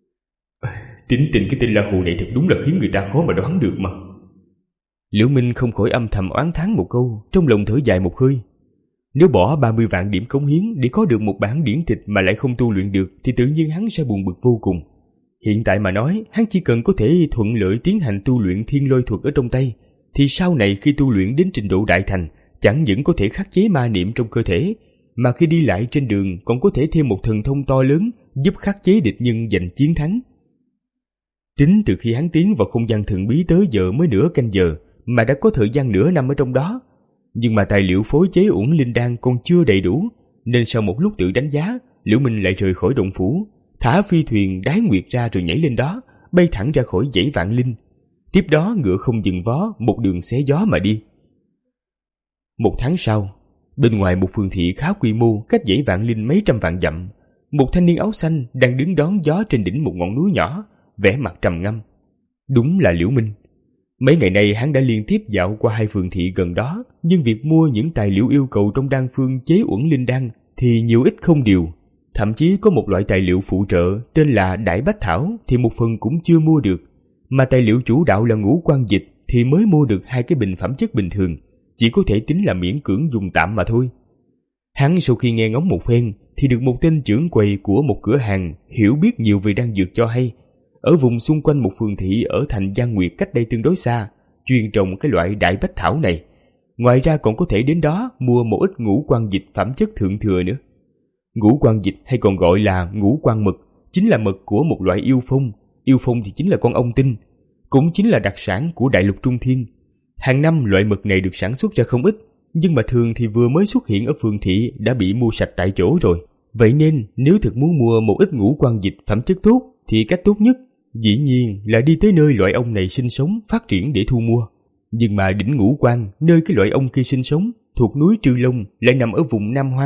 Tính tình cái tên La Hồ này thật đúng là khiến người ta khó mà đoán được mà. Liễu Minh không khỏi âm thầm oán thán một câu, trong lòng thở dài một hơi. Nếu bỏ ba mươi vạn điểm cống hiến để có được một bản điển tịch mà lại không tu luyện được thì tự nhiên hắn sẽ buồn bực vô cùng. Hiện tại mà nói, hắn chỉ cần có thể thuận lợi tiến hành tu luyện thiên lôi thuật ở trong tay, thì sau này khi tu luyện đến trình độ đại thành, chẳng những có thể khắc chế ma niệm trong cơ thể, mà khi đi lại trên đường còn có thể thêm một thần thông to lớn giúp khắc chế địch nhân giành chiến thắng. Tính từ khi hắn tiến vào không gian thần bí tới giờ mới nửa canh giờ, mà đã có thời gian nửa năm ở trong đó. Nhưng mà tài liệu phối chế uẩn linh đan còn chưa đầy đủ, nên sau một lúc tự đánh giá, Liễu Minh lại rời khỏi động phủ, thả phi thuyền đái nguyệt ra rồi nhảy lên đó, bay thẳng ra khỏi dãy Vạn Linh. Tiếp đó ngựa không dừng vó, một đường xé gió mà đi. Một tháng sau, bên ngoài một phường thị khá quy mô cách dãy Vạn Linh mấy trăm vạn dặm, một thanh niên áo xanh đang đứng đón gió trên đỉnh một ngọn núi nhỏ, vẻ mặt trầm ngâm. Đúng là Liễu Minh. Mấy ngày nay hắn đã liên tiếp dạo qua hai phường thị gần đó, nhưng việc mua những tài liệu yêu cầu trong đan phương chế uẩn linh đan thì nhiều ít không điều. Thậm chí có một loại tài liệu phụ trợ tên là Đại Bách Thảo thì một phần cũng chưa mua được, mà tài liệu chủ đạo là ngũ quan dịch thì mới mua được hai cái bình phẩm chất bình thường, chỉ có thể tính là miễn cưỡng dùng tạm mà thôi. Hắn sau khi nghe ngóng một phen thì được một tên trưởng quầy của một cửa hàng hiểu biết nhiều về đan dược cho hay, ở vùng xung quanh một phường thị ở thành Giang Nguyệt cách đây tương đối xa, chuyên trồng cái loại Đại Bách Thảo này. Ngoài ra còn có thể đến đó mua một ít ngũ quan dịch phẩm chất thượng thừa nữa. Ngũ quan dịch hay còn gọi là ngũ quan mật chính là mật của một loại yêu phong. Yêu phong thì chính là con ong tinh, cũng chính là đặc sản của đại lục Trung Thiên. Hàng năm loại mật này được sản xuất ra không ít, nhưng mà thường thì vừa mới xuất hiện ở phường thị đã bị mua sạch tại chỗ rồi. Vậy nên nếu thực muốn mua một ít ngũ quan dịch phẩm chất tốt thì cách tốt nhất dĩ nhiên là đi tới nơi loại ong này sinh sống phát triển để thu mua. Nhưng mà đỉnh Ngũ Quan, nơi cái loại ong kia sinh sống, thuộc núi Trư Long, lại nằm ở vùng Nam Hoang,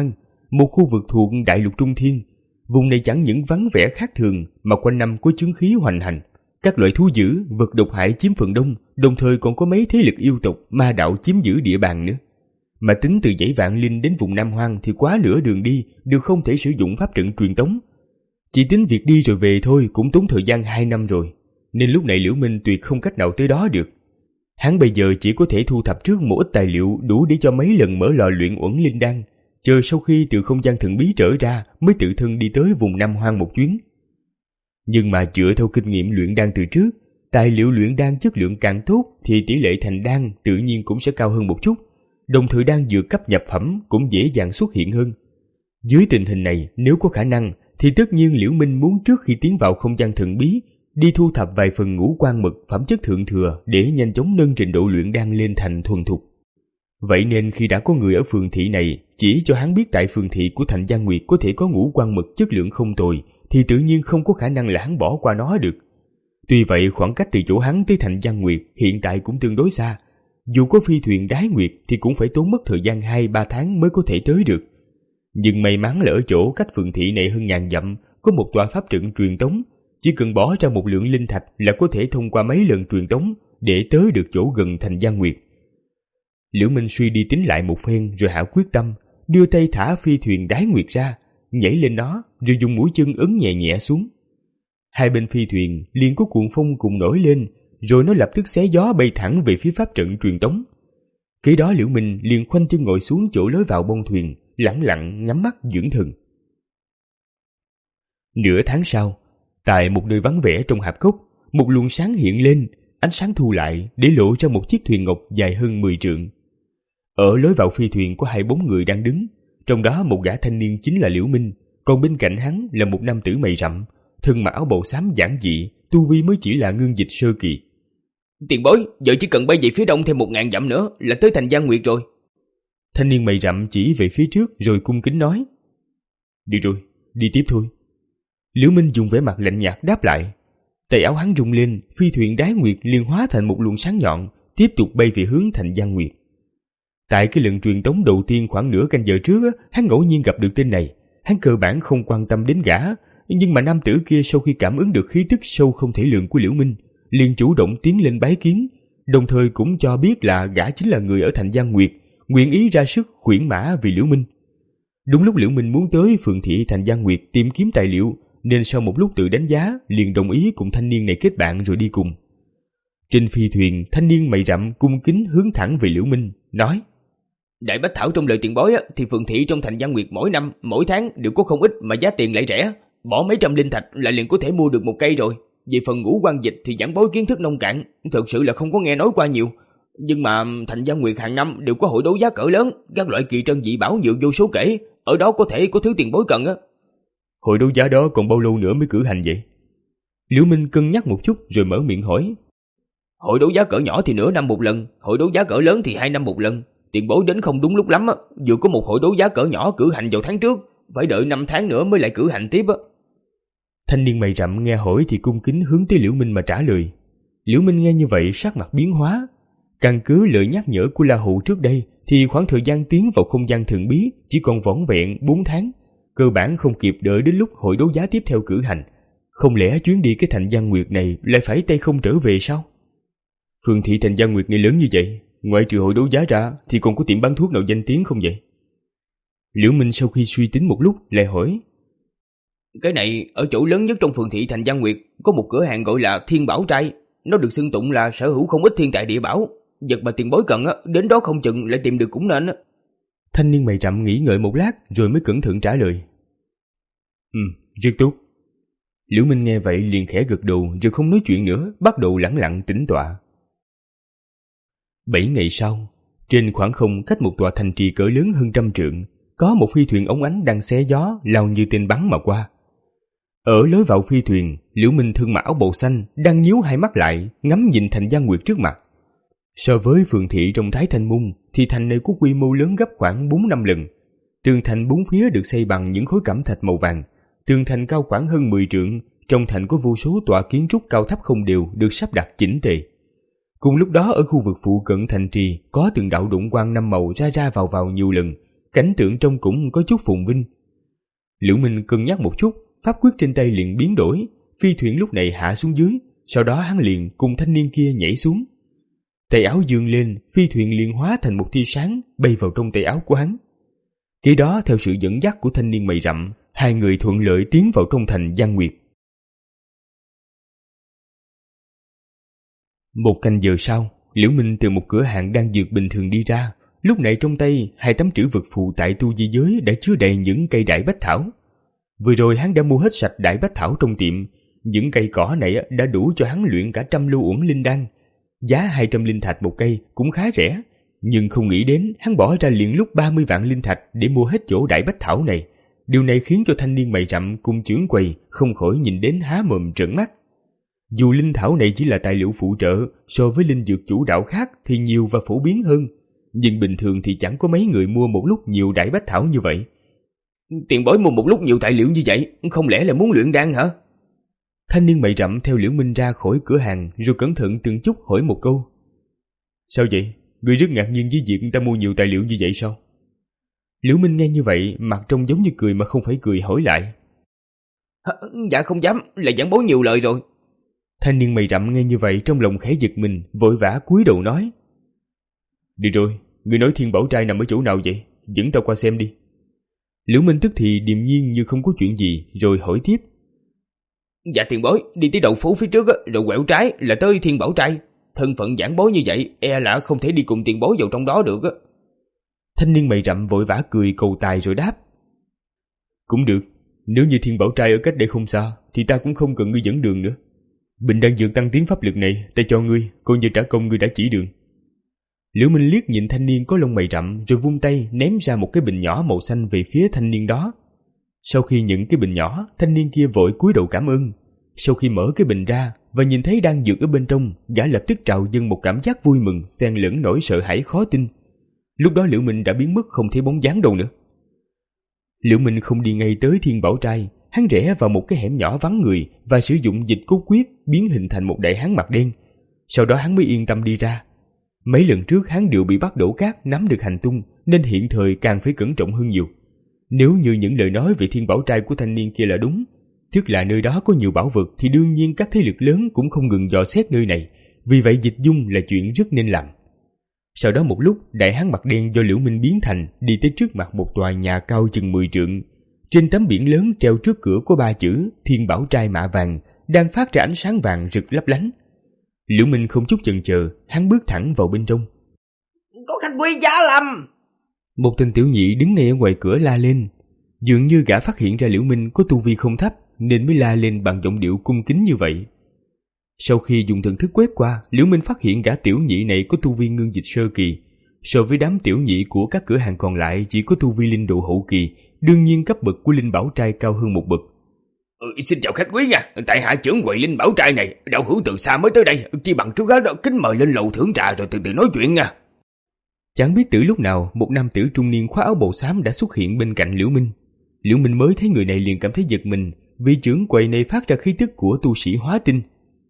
một khu vực thuộc đại lục Trung Thiên. Vùng này chẳng những vắng vẻ khác thường mà quanh năm có chứng khí hoành hành. Các loại thú dữ, vật độc hại chiếm phần đông, đồng thời còn có mấy thế lực yêu tộc, ma đạo chiếm giữ địa bàn nữa. Mà tính từ dãy Vạn Linh đến vùng Nam Hoang thì quá nửa đường đi đều không thể sử dụng pháp trận truyền tống. Chỉ tính việc đi rồi về thôi cũng tốn thời gian hai năm rồi, nên lúc này Liễu Minh tuyệt không cách nào tới đó được. Hắn bây giờ chỉ có thể thu thập trước một ít tài liệu đủ để cho mấy lần mở lò luyện uẩn linh đan, chờ sau khi từ không gian thần bí trở ra mới tự thân đi tới vùng Nam Hoang một chuyến. Nhưng mà dựa theo kinh nghiệm luyện đan từ trước, tài liệu luyện đan chất lượng càng tốt thì tỷ lệ thành đan tự nhiên cũng sẽ cao hơn một chút, đồng thời đan dược cấp nhập phẩm cũng dễ dàng xuất hiện hơn. Dưới tình hình này, nếu có khả năng thì tất nhiên Liễu Minh muốn trước khi tiến vào không gian thần bí đi thu thập vài phần ngũ quan mực phẩm chất thượng thừa để nhanh chóng nâng trình độ luyện đan lên thành thuần thục. Vậy nên khi đã có người ở phường thị này chỉ cho hắn biết tại phường thị của Thành Giang Nguyệt có thể có ngũ quan mực chất lượng không tồi, thì tự nhiên không có khả năng là hắn bỏ qua nó được. Tuy vậy khoảng cách từ chỗ hắn tới Thành Giang Nguyệt hiện tại cũng tương đối xa. Dù có phi thuyền đái nguyệt thì cũng phải tốn mất thời gian hai ba tháng mới có thể tới được. Nhưng may mắn là ở chỗ cách phường thị này hơn ngàn dặm có một tòa pháp trận truyền tống, chỉ cần bỏ ra một lượng linh thạch là có thể thông qua mấy lần truyền tống để tới được chỗ gần Thành Giang Nguyệt. Liễu Minh suy đi tính lại một phen rồi hạ quyết tâm, đưa tay thả phi thuyền đái nguyệt ra, nhảy lên nó rồi dùng mũi chân ấn nhẹ nhẹ xuống. Hai bên phi thuyền liền có cuộn phong cùng nổi lên, rồi nó lập tức xé gió bay thẳng về phía pháp trận truyền tống. Kế đó Liễu Minh liền khoanh chân ngồi xuống chỗ lối vào bông thuyền, lẳng lặng nhắm mắt dưỡng thần. Nửa tháng sau, tại một nơi vắng vẻ trong hạp cốc, một luồng sáng hiện lên, ánh sáng thu lại để lộ ra một chiếc thuyền ngọc dài hơn mười trượng. Ở lối vào phi thuyền có hai bóng người đang đứng, trong đó một gã thanh niên chính là Liễu Minh, còn bên cạnh hắn là một nam tử mày rậm, thân mặc áo bào xám giản dị, tu vi mới chỉ là ngưng dịch sơ kỳ. Tiền bối, giờ chỉ cần bay về phía đông thêm một ngàn dặm nữa là tới Thành Giang Nguyệt rồi. Thanh niên mày rậm chỉ về phía trước rồi cung kính nói. Đi rồi, đi tiếp thôi. Liễu Minh dùng vẻ mặt lạnh nhạt đáp lại. Tay áo hắn rung lên, phi thuyền đái nguyệt liền hóa thành một luồng sáng nhọn, tiếp tục bay về hướng Thành Giang Nguyệt. Tại cái lần truyền tống đầu tiên khoảng nửa canh giờ trước, hắn ngẫu nhiên gặp được tên này. Hắn cơ bản không quan tâm đến gã, nhưng mà nam tử kia sau khi cảm ứng được khí tức sâu không thể lường của Liễu Minh, liền chủ động tiến lên bái kiến, đồng thời cũng cho biết là gã chính là người ở Thành Giang Nguyệt, nguyện ý ra sức khuyển mã vì Liễu Minh. Đúng lúc Liễu Minh muốn tới phường thị Thành Giang Nguyệt tìm kiếm tài liệu, nên sau một lúc tự đánh giá liền đồng ý cùng thanh niên này kết bạn rồi đi cùng. Trên phi thuyền, thanh niên mày rậm cung kính hướng thẳng về Liễu Minh, nói: Đại Bách Thảo trong lời tiền bối thì phường thị trong Thành Giang Nguyệt mỗi năm, mỗi tháng đều có không ít mà giá tiền lại rẻ, bỏ mấy trăm linh thạch là liền có thể mua được một cây rồi. Về phần ngũ quan dịch thì giảng bối kiến thức nông cạn, thật sự là không có nghe nói qua nhiều. Nhưng mà Thành Giang Nguyệt hàng năm đều có hội đấu giá cỡ lớn, các loại kỳ trân dị bảo nhiều vô số kể, ở đó có thể có thứ tiền bối cần á. Hội đấu giá đó còn bao lâu nữa mới cử hành vậy? Liễu Minh cân nhắc một chút rồi mở miệng hỏi. Hội đấu giá cỡ nhỏ thì nửa năm một lần, hội đấu giá cỡ lớn thì hai năm một lần. Tiền bối đến không đúng lúc lắm á, vừa có một hội đấu giá cỡ nhỏ cử hành vào tháng trước, phải đợi năm tháng nữa mới lại cử hành tiếp á. Thanh niên mày rậm nghe hỏi thì cung kính hướng tới Liễu Minh mà trả lời. Liễu Minh nghe như vậy sắc mặt biến hóa. Căn cứ lời nhắc nhở của La Hụ trước đây thì khoảng thời gian tiến vào không gian thần bí chỉ còn vỏn vẹn bốn tháng, cơ bản không kịp đợi đến lúc hội đấu giá tiếp theo cử hành. Không lẽ chuyến đi cái Thành Giang Nguyệt này lại phải tay không trở về sao? Phường thị Thành Giang Nguyệt này lớn như vậy, ngoại trừ hội đấu giá ra thì còn có tiệm bán thuốc nào danh tiếng không vậy? Liễu Minh sau khi suy tính một lúc lại hỏi. Cái này ở chỗ lớn nhất trong phường thị Thành Giang Nguyệt có một cửa hàng gọi là Thiên Bảo Trai, nó được xưng tụng là sở hữu không ít thiên tài địa bảo, vật mà tiền bối cần á, đến đó không chừng lại tìm được cũng nên á. Thanh niên mày rậm nghĩ ngợi một lát rồi mới cẩn thận trả lời. Ừ, rất tốt. Liễu Minh nghe vậy liền khẽ gật đầu rồi không nói chuyện nữa, bắt đầu lẳng lặng tĩnh tọa. Bảy ngày sau, trên khoảng không cách một tòa thành trì cỡ lớn hơn trăm trượng, có một phi thuyền ống ánh đang xé gió lao như tên bắn mà qua. Ở lối vào phi thuyền, Liễu Minh thân mặc áo bào xanh đang nhíu hai mắt lại ngắm nhìn Thành Giang Nguyệt trước mặt. So với phường thị trong Thái Thanh Môn thì thành này có quy mô lớn gấp khoảng bốn năm lần. Tường thành bốn phía được xây bằng những khối cẩm thạch màu vàng, tường thành cao khoảng hơn mười trượng, trong thành có vô số tòa kiến trúc cao thấp không đều được sắp đặt chỉnh tề. Cùng lúc đó ở khu vực phụ cận thành trì có từng đạo đụng quang năm màu ra ra vào vào nhiều lần, cảnh tượng trông cũng có chút phồn vinh. Liễu Minh cân nhắc một chút, pháp quyết trên tay liền biến đổi, phi thuyền lúc này hạ xuống dưới, sau đó hắn liền cùng thanh niên kia nhảy xuống. Tay áo dương lên, phi thuyền liền hóa thành một tia sáng bay vào trong tay áo của hắn. Kế đó theo sự dẫn dắt của thanh niên mày rậm, hai người thuận lợi tiến vào trong thành Giang Nguyệt. Một canh giờ sau, Liễu Minh từ một cửa hàng đan dược bình thường đi ra. Lúc này trong tay, hai tấm trữ vật phù tại tu di giới đã chứa đầy những cây đại bách thảo. Vừa rồi hắn đã mua hết sạch đại bách thảo trong tiệm. Những cây cỏ này đã đủ cho hắn luyện cả trăm lưu uẩn linh đan. Giá hai trăm linh thạch một cây cũng khá rẻ. Nhưng không nghĩ đến hắn bỏ ra liền lúc ba mươi vạn linh thạch để mua hết chỗ đại bách thảo này. Điều này khiến cho thanh niên mày rậm cùng trưởng quầy không khỏi nhìn đến há mồm trợn mắt. Dù linh thảo này chỉ là tài liệu phụ trợ, so với linh dược chủ đạo khác thì nhiều và phổ biến hơn. Nhưng bình thường thì chẳng có mấy người mua một lúc nhiều đại bách thảo như vậy. Tiền bối mua một lúc nhiều tài liệu như vậy, không lẽ là muốn luyện đan hả? Thanh niên mày rậm theo Liễu Minh ra khỏi cửa hàng rồi cẩn thận từng chút hỏi một câu. Sao vậy? Ngươi rất ngạc nhiên với việc người ta mua nhiều tài liệu như vậy sao? Liễu Minh nghe như vậy, mặt trông giống như cười mà không phải cười, hỏi lại. Dạ không dám, là giảng bối nhiều lời rồi. Thanh niên mày rậm nghe như vậy trong lòng khẽ giật mình, vội vã cúi đầu nói. Đi rồi, ngươi nói Thiên Bảo Trai nằm ở chỗ nào vậy? Dẫn tao qua xem đi. Liễu Minh tức thì điềm nhiên như không có chuyện gì, rồi hỏi tiếp. Dạ tiền bối, đi tới đầu phố phía trước rồi quẹo trái là tới Thiên Bảo Trai. Thân phận giảng bối như vậy, e là không thể đi cùng tiền bối vào trong đó được á. Thanh niên mày rậm vội vã cười cầu tài rồi đáp. Cũng được, nếu như Thiên Bảo Trai ở cách đây không xa, thì ta cũng không cần ngươi dẫn đường nữa. Bình đan dược tăng tiến pháp lực này, ta cho ngươi, coi như trả công ngươi đã chỉ đường. Liễu Minh liếc nhìn thanh niên có lông mày rậm rồi vung tay ném ra một cái bình nhỏ màu xanh về phía thanh niên đó. Sau khi nhận cái bình nhỏ, thanh niên kia vội cúi đầu cảm ơn. Sau khi mở cái bình ra và nhìn thấy đan dược ở bên trong, gã lập tức trào dâng một cảm giác vui mừng xen lẫn nỗi sợ hãi khó tin. Lúc đó Liễu Minh đã biến mất không thấy bóng dáng đâu nữa. Liễu Minh không đi ngay tới Thiên Bảo Trai, hắn rẽ vào một cái hẻm nhỏ vắng người và sử dụng dịch cốt quyết biến hình thành một đại hán mặt đen. Sau đó hắn mới yên tâm đi ra. Mấy lần trước hắn đều bị bắt đổ cát nắm được hành tung, nên hiện thời càng phải cẩn trọng hơn nhiều. Nếu như những lời nói về Thiên Bảo Trai của thanh niên kia là đúng, tức là nơi đó có nhiều bảo vật, thì đương nhiên các thế lực lớn cũng không ngừng dò xét nơi này. Vì vậy dịch dung là chuyện rất nên làm. Sau đó một lúc, đại hán mặt đen do Liễu Minh biến thành đi tới trước mặt một tòa nhà cao chừng mười trượng. Trên tấm biển lớn treo trước cửa có ba chữ Thiên Bảo Trai mạ vàng, đang phát ra ánh sáng vàng rực lấp lánh. Liễu Minh không chút chần chờ, hắn bước thẳng vào bên trong. Có khách quý giá lâm! Một tên tiểu nhị đứng ngay ở ngoài cửa la lên. Dường như gã phát hiện ra Liễu Minh có tu vi không thấp, nên mới la lên bằng giọng điệu cung kính như vậy. Sau khi dùng thần thức quét qua, Liễu Minh phát hiện gã tiểu nhị này có tu vi ngưng dịch sơ kỳ. So với đám tiểu nhị của các cửa hàng còn lại chỉ có tu vi linh độ hậu kỳ, đương nhiên cấp bậc của Linh Bảo Trai cao hơn một bậc. Ừ, xin chào khách quý nha, tại hạ trưởng quầy Linh Bảo Trai này, đạo hữu từ xa mới tới đây, chỉ bằng trước hết kính mời lên lầu thưởng trà rồi từ từ nói chuyện nha. Chẳng biết từ lúc nào, một nam tử trung niên khoác áo bào xám đã xuất hiện bên cạnh Liễu Minh. Liễu Minh mới thấy người này liền cảm thấy giật mình, vì trưởng quầy này phát ra khí tức của tu sĩ hóa tinh.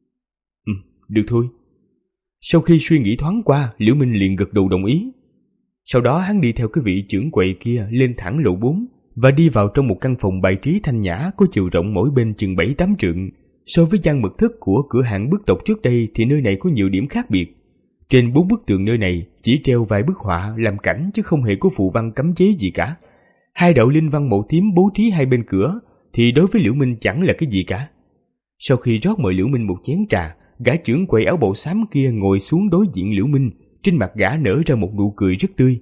Ừ, được thôi. Sau khi suy nghĩ thoáng qua, Liễu Minh liền gật đầu đồng ý. Sau đó hắn đi theo cái vị trưởng quầy kia lên thẳng lầu bốn và đi vào trong một căn phòng bài trí thanh nhã có chiều rộng mỗi bên chừng bảy tám trượng. So với gian mật thất của cửa hàng bức tộc trước đây thì nơi này có nhiều điểm khác biệt. Trên bốn bức tường nơi này chỉ treo vài bức họa làm cảnh chứ không hề có phù văn cấm chế gì cả. Hai đạo linh văn màu tím bố trí hai bên cửa thì đối với Liễu Minh chẳng là cái gì cả. Sau khi rót mời Liễu Minh một chén trà, gã trưởng quầy áo bào xám kia ngồi xuống đối diện Liễu Minh, trên mặt gã nở ra một nụ cười rất tươi.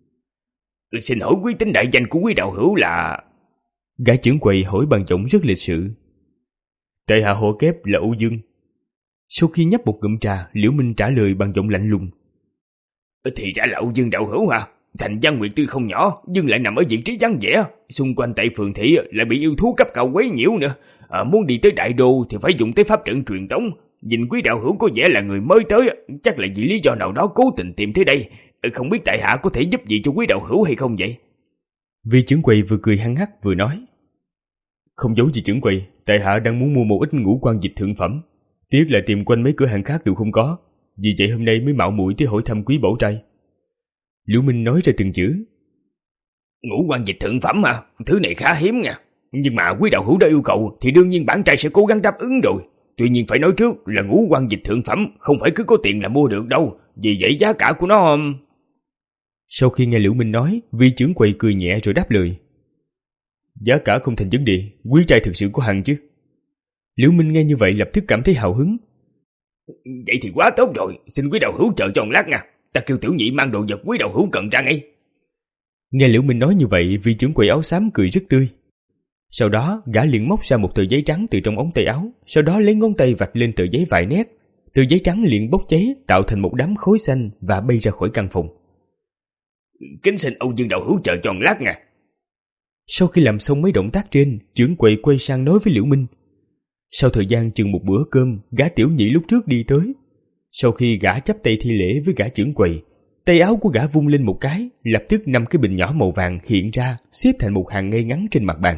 Xin hỏi quý tính đại danh của quý đạo hữu là... Gã trưởng quầy hỏi bằng giọng rất lịch sự. Tại hạ họ Kép là Âu Dương. Sau khi nhấp một ngụm trà, Liễu Minh trả lời bằng giọng lạnh lùng. Thì ra là Âu Dương đạo hữu hả? Thành Giang Nguyệt tuy không nhỏ, nhưng lại nằm ở vị trí vắng vẻ. Xung quanh tại phường thị lại bị yêu thú cấp cao quấy nhiễu nữa. À, muốn đi tới đại đô thì phải dùng tới pháp trận truyền tống. Nhìn quý đạo hữu có vẻ là người mới tới, chắc là vì lý do nào đó cố tình tìm tới đây. Không biết tại hạ có thể giúp gì cho quý đạo hữu hay không vậy? Vị trưởng quầy vừa cười hăng hắc vừa nói. Không giấu gì trưởng quầy, tại hạ đang muốn mua một ít ngũ quan dịch thượng phẩm. Tiếc là tìm quanh mấy cửa hàng khác đều không có. Vì vậy hôm nay mới mạo muội tới hỏi thăm quý Bảo Trai. Liễu Minh nói ra từng chữ. Ngũ quan dịch thượng phẩm mà, thứ này khá hiếm nha. Nhưng mà quý đạo hữu đã yêu cầu thì đương nhiên bản trai sẽ cố gắng đáp ứng rồi. Tuy nhiên phải nói trước là ngũ quan dịch thượng phẩm không phải cứ có tiền là mua được đâu. Vì vậy giá cả của nó... Sau khi nghe Liễu Minh nói, vị trưởng quầy cười nhẹ rồi đáp lời. Giá cả không thành vấn đề, quý trai thực sự có hàng chứ. Liễu Minh nghe như vậy lập tức cảm thấy hào hứng. Vậy thì quá tốt rồi, xin quý đạo hữu chờ cho một lát nha. Ta kêu tiểu nhị mang đồ vật quý đạo hữu cần ra ngay. Nghe Liễu Minh nói như vậy, vị trưởng quầy áo xám cười rất tươi. Sau đó gã liền móc ra một tờ giấy trắng từ trong ống tay áo, sau đó lấy ngón tay vạch lên tờ giấy vài nét. Tờ giấy trắng liền bốc cháy, tạo thành một đám khói xanh và bay ra khỏi căn phòng. Kính xin Âu Dương đạo hữu chờ cho một lát nha. Sau khi làm xong mấy động tác trên, trưởng quầy quay sang nói với Liễu Minh. Sau thời gian chừng một bữa cơm, gã tiểu nhị lúc trước đi tới. Sau khi gã chắp tay thi lễ với gã trưởng quầy, tay áo của gã vung lên một cái, lập tức năm cái bình nhỏ màu vàng hiện ra, xếp thành một hàng ngay ngắn trên mặt bàn.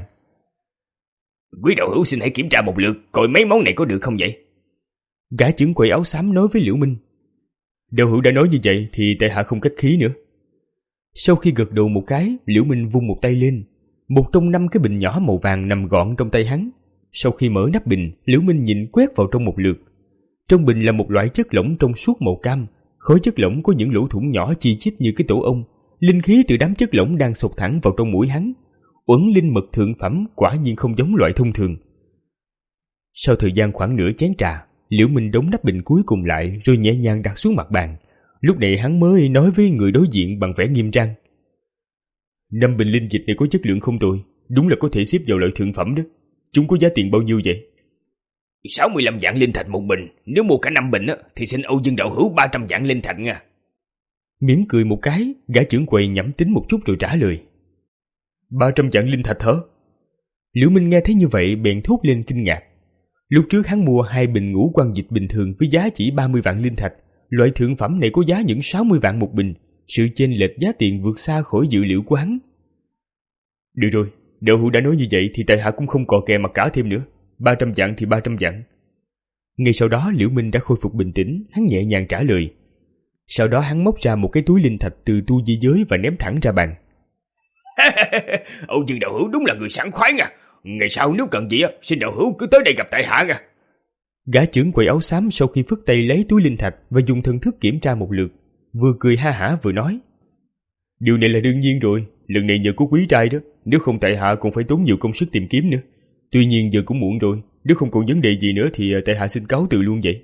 Quý đạo hữu xin hãy kiểm tra một lượt, coi mấy món này có được không vậy? Gã trưởng quầy áo xám nói với Liễu Minh. Đạo hữu đã nói như vậy thì tại hạ không khách khí nữa. Sau khi gật đầu một cái, Liễu Minh vung một tay lên. Một trong năm cái bình nhỏ màu vàng nằm gọn trong tay hắn. Sau khi mở nắp bình, Liễu Minh nhìn quét vào trong một lượt. Trong bình là một loại chất lỏng trong suốt màu cam. Khối chất lỏng có những lỗ thủng nhỏ chi chít như cái tổ ong. Linh khí từ đám chất lỏng đang xộc thẳng vào trong mũi hắn. Uẩn linh mật thượng phẩm quả nhiên không giống loại thông thường. Sau thời gian khoảng nửa chén trà, Liễu Minh đóng nắp bình cuối cùng lại rồi nhẹ nhàng đặt xuống mặt bàn. Lúc này hắn mới nói với người đối diện bằng vẻ nghiêm trang. Năm bình linh dịch này có chất lượng không tồi, đúng là có thể xếp vào loại thượng phẩm đó. Chúng có giá tiền bao nhiêu vậy? sáu mươi lăm vạn linh thạch một bình, nếu mua cả năm bình á, thì xin Âu Dương đạo hữu ba trăm vạn linh thạch nha. Mỉm cười một cái, gã trưởng quầy nhẩm tính một chút rồi trả lời. ba trăm vạn linh thạch hả? Liễu Minh nghe thấy như vậy bèn thốt lên kinh ngạc. Lúc trước hắn mua hai bình ngũ quan dịch bình thường với giá chỉ ba mươi vạn linh thạch, loại thượng phẩm này có giá những sáu mươi vạn một bình, sự chênh lệch giá tiền vượt xa khỏi dự liệu của hắn. Được rồi, đạo hữu đã nói như vậy thì tại hạ cũng không cò kè mà cả thêm nữa, ba trăm vạn thì ba trăm vạn. Ngay sau đó Liễu Minh đã khôi phục bình tĩnh, hắn nhẹ nhàng trả lời. Sau đó hắn móc ra một cái túi linh thạch từ tu di giới và ném thẳng ra bàn. Âu Dương đạo hữu đúng là người sảng khoái nha. Ngày sau nếu cần gì á, xin đạo hữu cứ tới đây gặp tại hạ nha. Gã trưởng quầy áo xám sau khi phất tay lấy túi linh thạch và dùng thần thức kiểm tra một lượt, vừa cười ha hả vừa nói. Điều này là đương nhiên rồi, lần này nhờ có quý trai đó, nếu không tại hạ cũng phải tốn nhiều công sức tìm kiếm nữa. Tuy nhiên giờ cũng muộn rồi, nếu không còn vấn đề gì nữa thì tại hạ xin cáo từ luôn vậy.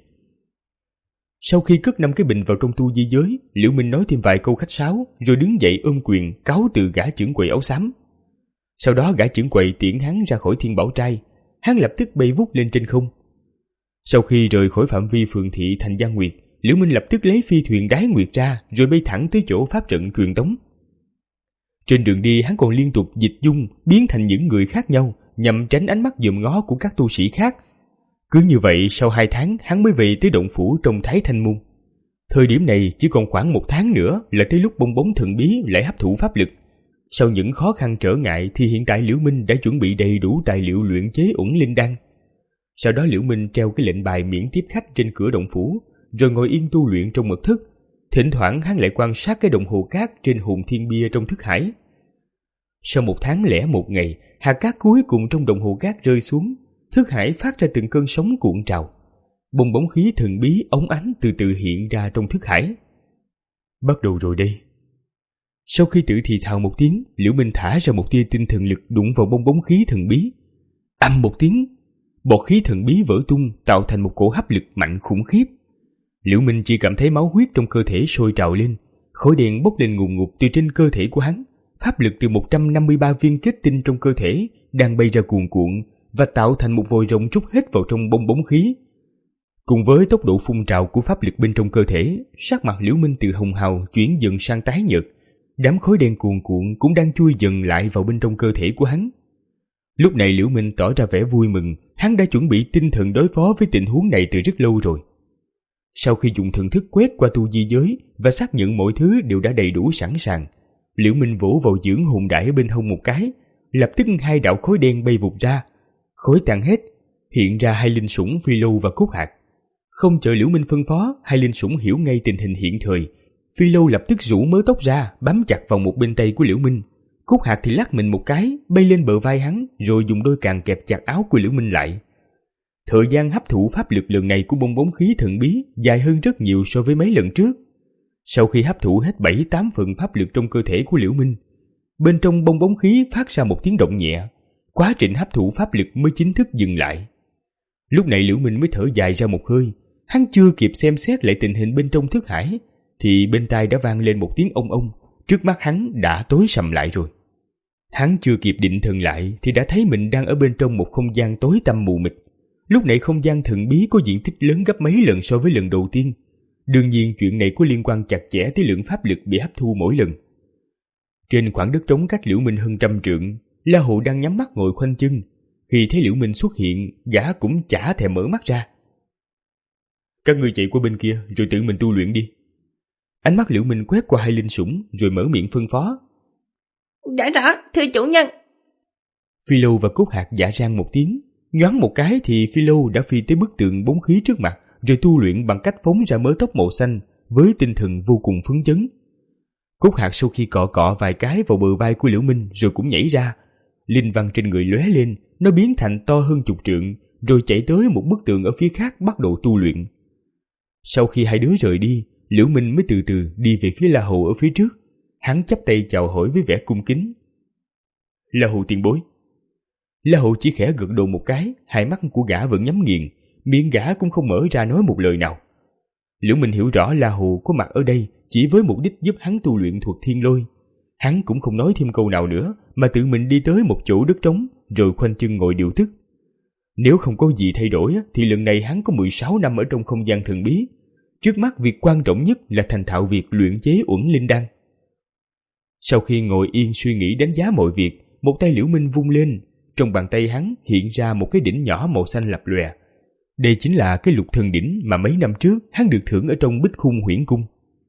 Sau khi cất năm cái bình vào trong tu di giới, Liễu Minh nói thêm vài câu khách sáo, rồi đứng dậy ôm quyền cáo từ gã trưởng quầy áo xám. Sau đó gã trưởng quầy tiễn hắn ra khỏi Thiên Bảo Trai, hắn lập tức bay vút lên trên không. Sau khi rời khỏi phạm vi phường thị thành Giang Nguyệt, Liễu Minh lập tức lấy phi thuyền Đái Nguyệt ra, rồi bay thẳng tới chỗ pháp trận truyền tống. Trên đường đi hắn còn liên tục dịch dung, biến thành những người khác nhau, nhằm tránh ánh mắt dòm ngó của các tu sĩ khác. Cứ như vậy sau hai tháng hắn mới về tới động phủ trong Thái Thanh Môn. Thời điểm này chỉ còn khoảng một tháng nữa là tới lúc bong bóng thần bí lại hấp thụ pháp lực. Sau những khó khăn trở ngại thì hiện tại Liễu Minh đã chuẩn bị đầy đủ tài liệu luyện chế uẩn linh đan. Sau đó Liễu Minh treo cái lệnh bài miễn tiếp khách trên cửa động phủ, rồi ngồi yên tu luyện trong mật thất. Thỉnh thoảng hắn lại quan sát cái đồng hồ cát trên hồn thiên bia trong thức hải. Sau một tháng lẻ một ngày, hạt cát cuối cùng trong đồng hồ cát rơi xuống, thức hải phát ra từng cơn sóng cuộn trào. Bong bóng khí thần bí óng ánh từ từ hiện ra trong thức hải. Bắt đầu rồi đây. Sau khi tự thì thào một tiếng, Liễu Minh thả ra một tia tinh thần lực đụng vào bong bóng khí thần bí. Ầm một tiếng, bọt khí thần bí vỡ tung tạo thành một cổ hấp lực mạnh khủng khiếp. Liễu Minh chỉ cảm thấy máu huyết trong cơ thể sôi trào lên, khói đen bốc lên ngùn ngụt từ trên cơ thể của hắn. Pháp lực từ một trăm năm mươi ba viên kết tinh trong cơ thể đang bay ra cuồn cuộn và tạo thành một vòi rồng trút hết vào trong bong bóng khí. Cùng với tốc độ phun trào của pháp lực bên trong cơ thể, sắc mặt Liễu Minh từ hồng hào chuyển dần sang tái nhợt. Đám khói đen cuồn cuộn cũng đang chui dần lại vào bên trong cơ thể của hắn. Lúc này Liễu Minh tỏ ra vẻ vui mừng, hắn đã chuẩn bị tinh thần đối phó với tình huống này từ rất lâu rồi. Sau khi dùng thần thức quét qua tu di giới và xác nhận mọi thứ đều đã đầy đủ sẵn sàng, Liễu Minh vỗ vào dưỡng hồn đải ở bên hông một cái, lập tức hai đạo khói đen bay vụt ra. Khói tan hết, hiện ra hai linh sủng Phi Lâu và Cốt Hạt. Không chờ Liễu Minh phân phó, hai linh sủng hiểu ngay tình hình hiện thời. Phi Lâu lập tức rũ mớ tóc ra, bám chặt vào một bên tay của Liễu Minh. Cúc Hạc thì lắc mình một cái, bay lên bờ vai hắn, rồi dùng đôi càng kẹp chặt áo của Liễu Minh lại. Thời gian hấp thụ pháp lực lần này của bong bóng khí thần bí dài hơn rất nhiều so với mấy lần trước. Sau khi hấp thụ hết bảy tám phần pháp lực trong cơ thể của Liễu Minh, bên trong bong bóng khí phát ra một tiếng động nhẹ, quá trình hấp thụ pháp lực mới chính thức dừng lại. Lúc này Liễu Minh mới thở dài ra một hơi, hắn chưa kịp xem xét lại tình hình bên trong thức hải, thì bên tai đã vang lên một tiếng ông ông, trước mắt hắn đã tối sầm lại rồi. Hắn chưa kịp định thần lại thì đã thấy mình đang ở bên trong một không gian tối tăm mù mịt. Lúc này không gian thần bí có diện tích lớn gấp mấy lần so với lần đầu tiên. Đương nhiên chuyện này có liên quan chặt chẽ tới lượng pháp lực bị hấp thu mỗi lần. Trên khoảng đất trống cách Liễu Minh hơn trăm trượng, La Hầu đang nhắm mắt ngồi khoanh chân. Khi thấy Liễu Minh xuất hiện, gã cũng chả thèm mở mắt ra. Các ngươi chạy qua bên kia rồi tự mình tu luyện đi. Ánh mắt Liễu Minh quét qua hai linh sủng rồi mở miệng phân phó. Đã rõ, thưa chủ nhân. Phi Lâu và Cúc Hạc dạ rang một tiếng, nhoáng một cái thì Phi Lâu đã phi tới bức tượng bóng khí trước mặt, rồi tu luyện bằng cách phóng ra mớ tóc màu xanh với tinh thần vô cùng phấn chấn. Cúc Hạc sau khi cọ cọ vài cái vào bờ vai của Liễu Minh rồi cũng nhảy ra, linh văn trên người lóe lên, nó biến thành to hơn chục trượng, rồi chạy tới một bức tượng ở phía khác bắt đầu tu luyện. Sau khi hai đứa rời đi, Liễu Minh mới từ từ đi về phía La Hầu ở phía trước. Hắn chắp tay chào hỏi với vẻ cung kính. La Hầu tiền bối. La Hầu chỉ khẽ gật đầu một cái, hai mắt của gã vẫn nhắm nghiền, miệng gã cũng không mở ra nói một lời nào. Liễu Minh hiểu rõ La Hầu có mặt ở đây chỉ với mục đích giúp hắn tu luyện thuật thiên lôi. Hắn cũng không nói thêm câu nào nữa, mà tự mình đi tới một chỗ đất trống, rồi khoanh chân ngồi điều tức. Nếu không có gì thay đổi thì lần này hắn có mười sáu năm ở trong không gian thần bí. Trước mắt việc quan trọng nhất là thành thạo việc luyện chế uẩn linh đan. Sau khi ngồi yên suy nghĩ đánh giá mọi việc, một tay Liễu Minh vung lên, trong bàn tay hắn hiện ra một cái đỉnh nhỏ màu xanh lập lòe. Đây chính là cái lục thần đỉnh mà mấy năm trước hắn được thưởng ở trong Bích Khung Huyễn Cung.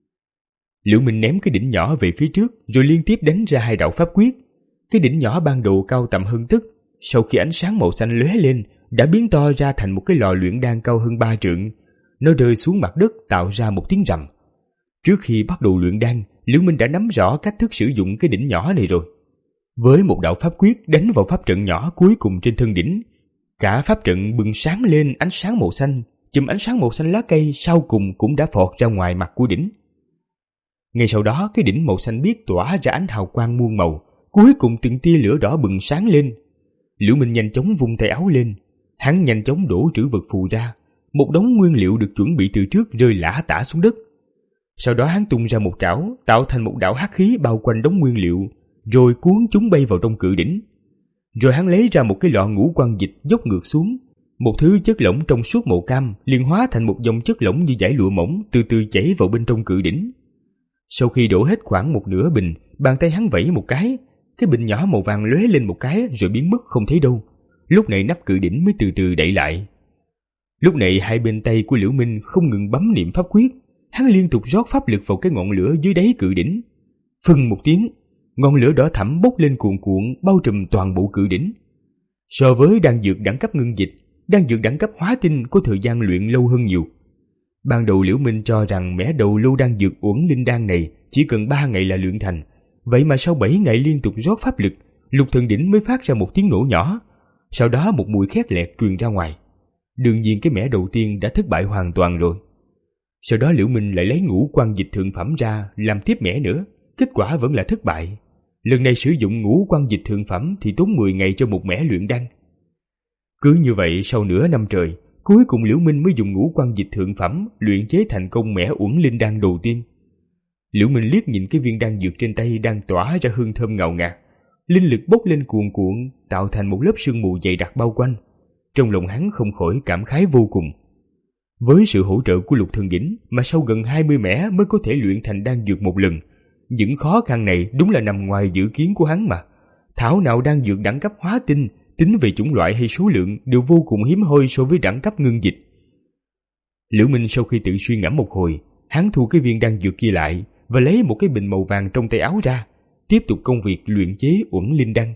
Liễu Minh ném cái đỉnh nhỏ về phía trước, rồi liên tiếp đánh ra hai đạo pháp quyết. Cái đỉnh nhỏ ban đầu cao tầm hơn tấc, sau khi ánh sáng màu xanh lóe lên, đã biến to ra thành một cái lò luyện đan cao hơn ba trượng. Nó rơi xuống mặt đất tạo ra một tiếng rầm. Trước khi bắt đầu luyện đan, Liễu Minh đã nắm rõ cách thức sử dụng cái đỉnh nhỏ này rồi. Với một đạo pháp quyết đánh vào pháp trận nhỏ cuối cùng trên thân đỉnh, cả pháp trận bừng sáng lên ánh sáng màu xanh, chùm ánh sáng màu xanh lá cây sau cùng cũng đã phọt ra ngoài mặt của đỉnh. Ngay sau đó, cái đỉnh màu xanh biếc tỏa ra ánh hào quang muôn màu, cuối cùng từng tia lửa đỏ bừng sáng lên. Liễu Minh nhanh chóng vung tay áo lên, hắn nhanh chóng đổ trữ vật phù ra, một đống nguyên liệu được chuẩn bị từ trước rơi lả tả xuống đất. Sau đó hắn tung ra một trảo, tạo thành một đạo hắc khí bao quanh đống nguyên liệu, rồi cuốn chúng bay vào trong cự đỉnh. Rồi hắn lấy ra một cái lọ ngũ quan dịch dốc ngược xuống, một thứ chất lỏng trong suốt màu cam liền hóa thành một dòng chất lỏng như dải lụa mỏng từ từ chảy vào bên trong cự đỉnh. Sau khi đổ hết khoảng một nửa bình, bàn tay hắn vẫy một cái, cái bình nhỏ màu vàng lóe lên một cái rồi biến mất không thấy đâu. Lúc này nắp cự đỉnh mới từ từ đậy lại. Lúc này hai bên tay của Liễu Minh không ngừng bấm niệm pháp quyết, hắn liên tục rót pháp lực vào cái ngọn lửa dưới đáy cự đỉnh. Phừng một tiếng, ngọn lửa đỏ thẫm bốc lên cuồn cuộn bao trùm toàn bộ cự đỉnh. So với đan dược đẳng cấp ngưng dịch, đan dược đẳng cấp hóa tinh có thời gian luyện lâu hơn nhiều. Ban đầu Liễu Minh cho rằng mẻ đầu lô đan dược uẩn linh đan này chỉ cần ba ngày là luyện thành, vậy mà sau bảy ngày liên tục rót pháp lực, lục thần đỉnh mới phát ra một tiếng nổ nhỏ, sau đó một mùi khét lẹt truyền ra ngoài. Đương nhiên cái mẻ đầu tiên đã thất bại hoàn toàn rồi. Sau đó Liễu Minh lại lấy ngũ quan dịch thượng phẩm ra làm tiếp mẻ nữa, kết quả vẫn là thất bại. Lần này sử dụng ngũ quan dịch thượng phẩm thì tốn mười ngày cho một mẻ luyện đan. Cứ như vậy sau nửa năm trời, cuối cùng Liễu Minh mới dùng ngũ quan dịch thượng phẩm luyện chế thành công mẻ uẩn linh đan đầu tiên. Liễu Minh liếc nhìn cái viên đan dược trên tay đang tỏa ra hương thơm ngào ngạt, linh lực bốc lên cuồn cuộn tạo thành một lớp sương mù dày đặc bao quanh. Trong lòng hắn không khỏi cảm khái vô cùng. Với sự hỗ trợ của lục thần đỉnh mà sau gần hai mươi mẻ mới có thể luyện thành đan dược một lần, những khó khăn này đúng là nằm ngoài dự kiến của hắn mà. Thảo nào đan dược đẳng cấp hóa tinh, tính về chủng loại hay số lượng đều vô cùng hiếm hoi so với đẳng cấp ngưng dịch. Liễu Minh sau khi tự suy ngẫm một hồi, hắn thu cái viên đan dược kia lại và lấy một cái bình màu vàng trong tay áo ra, tiếp tục công việc luyện chế uẩn linh đan.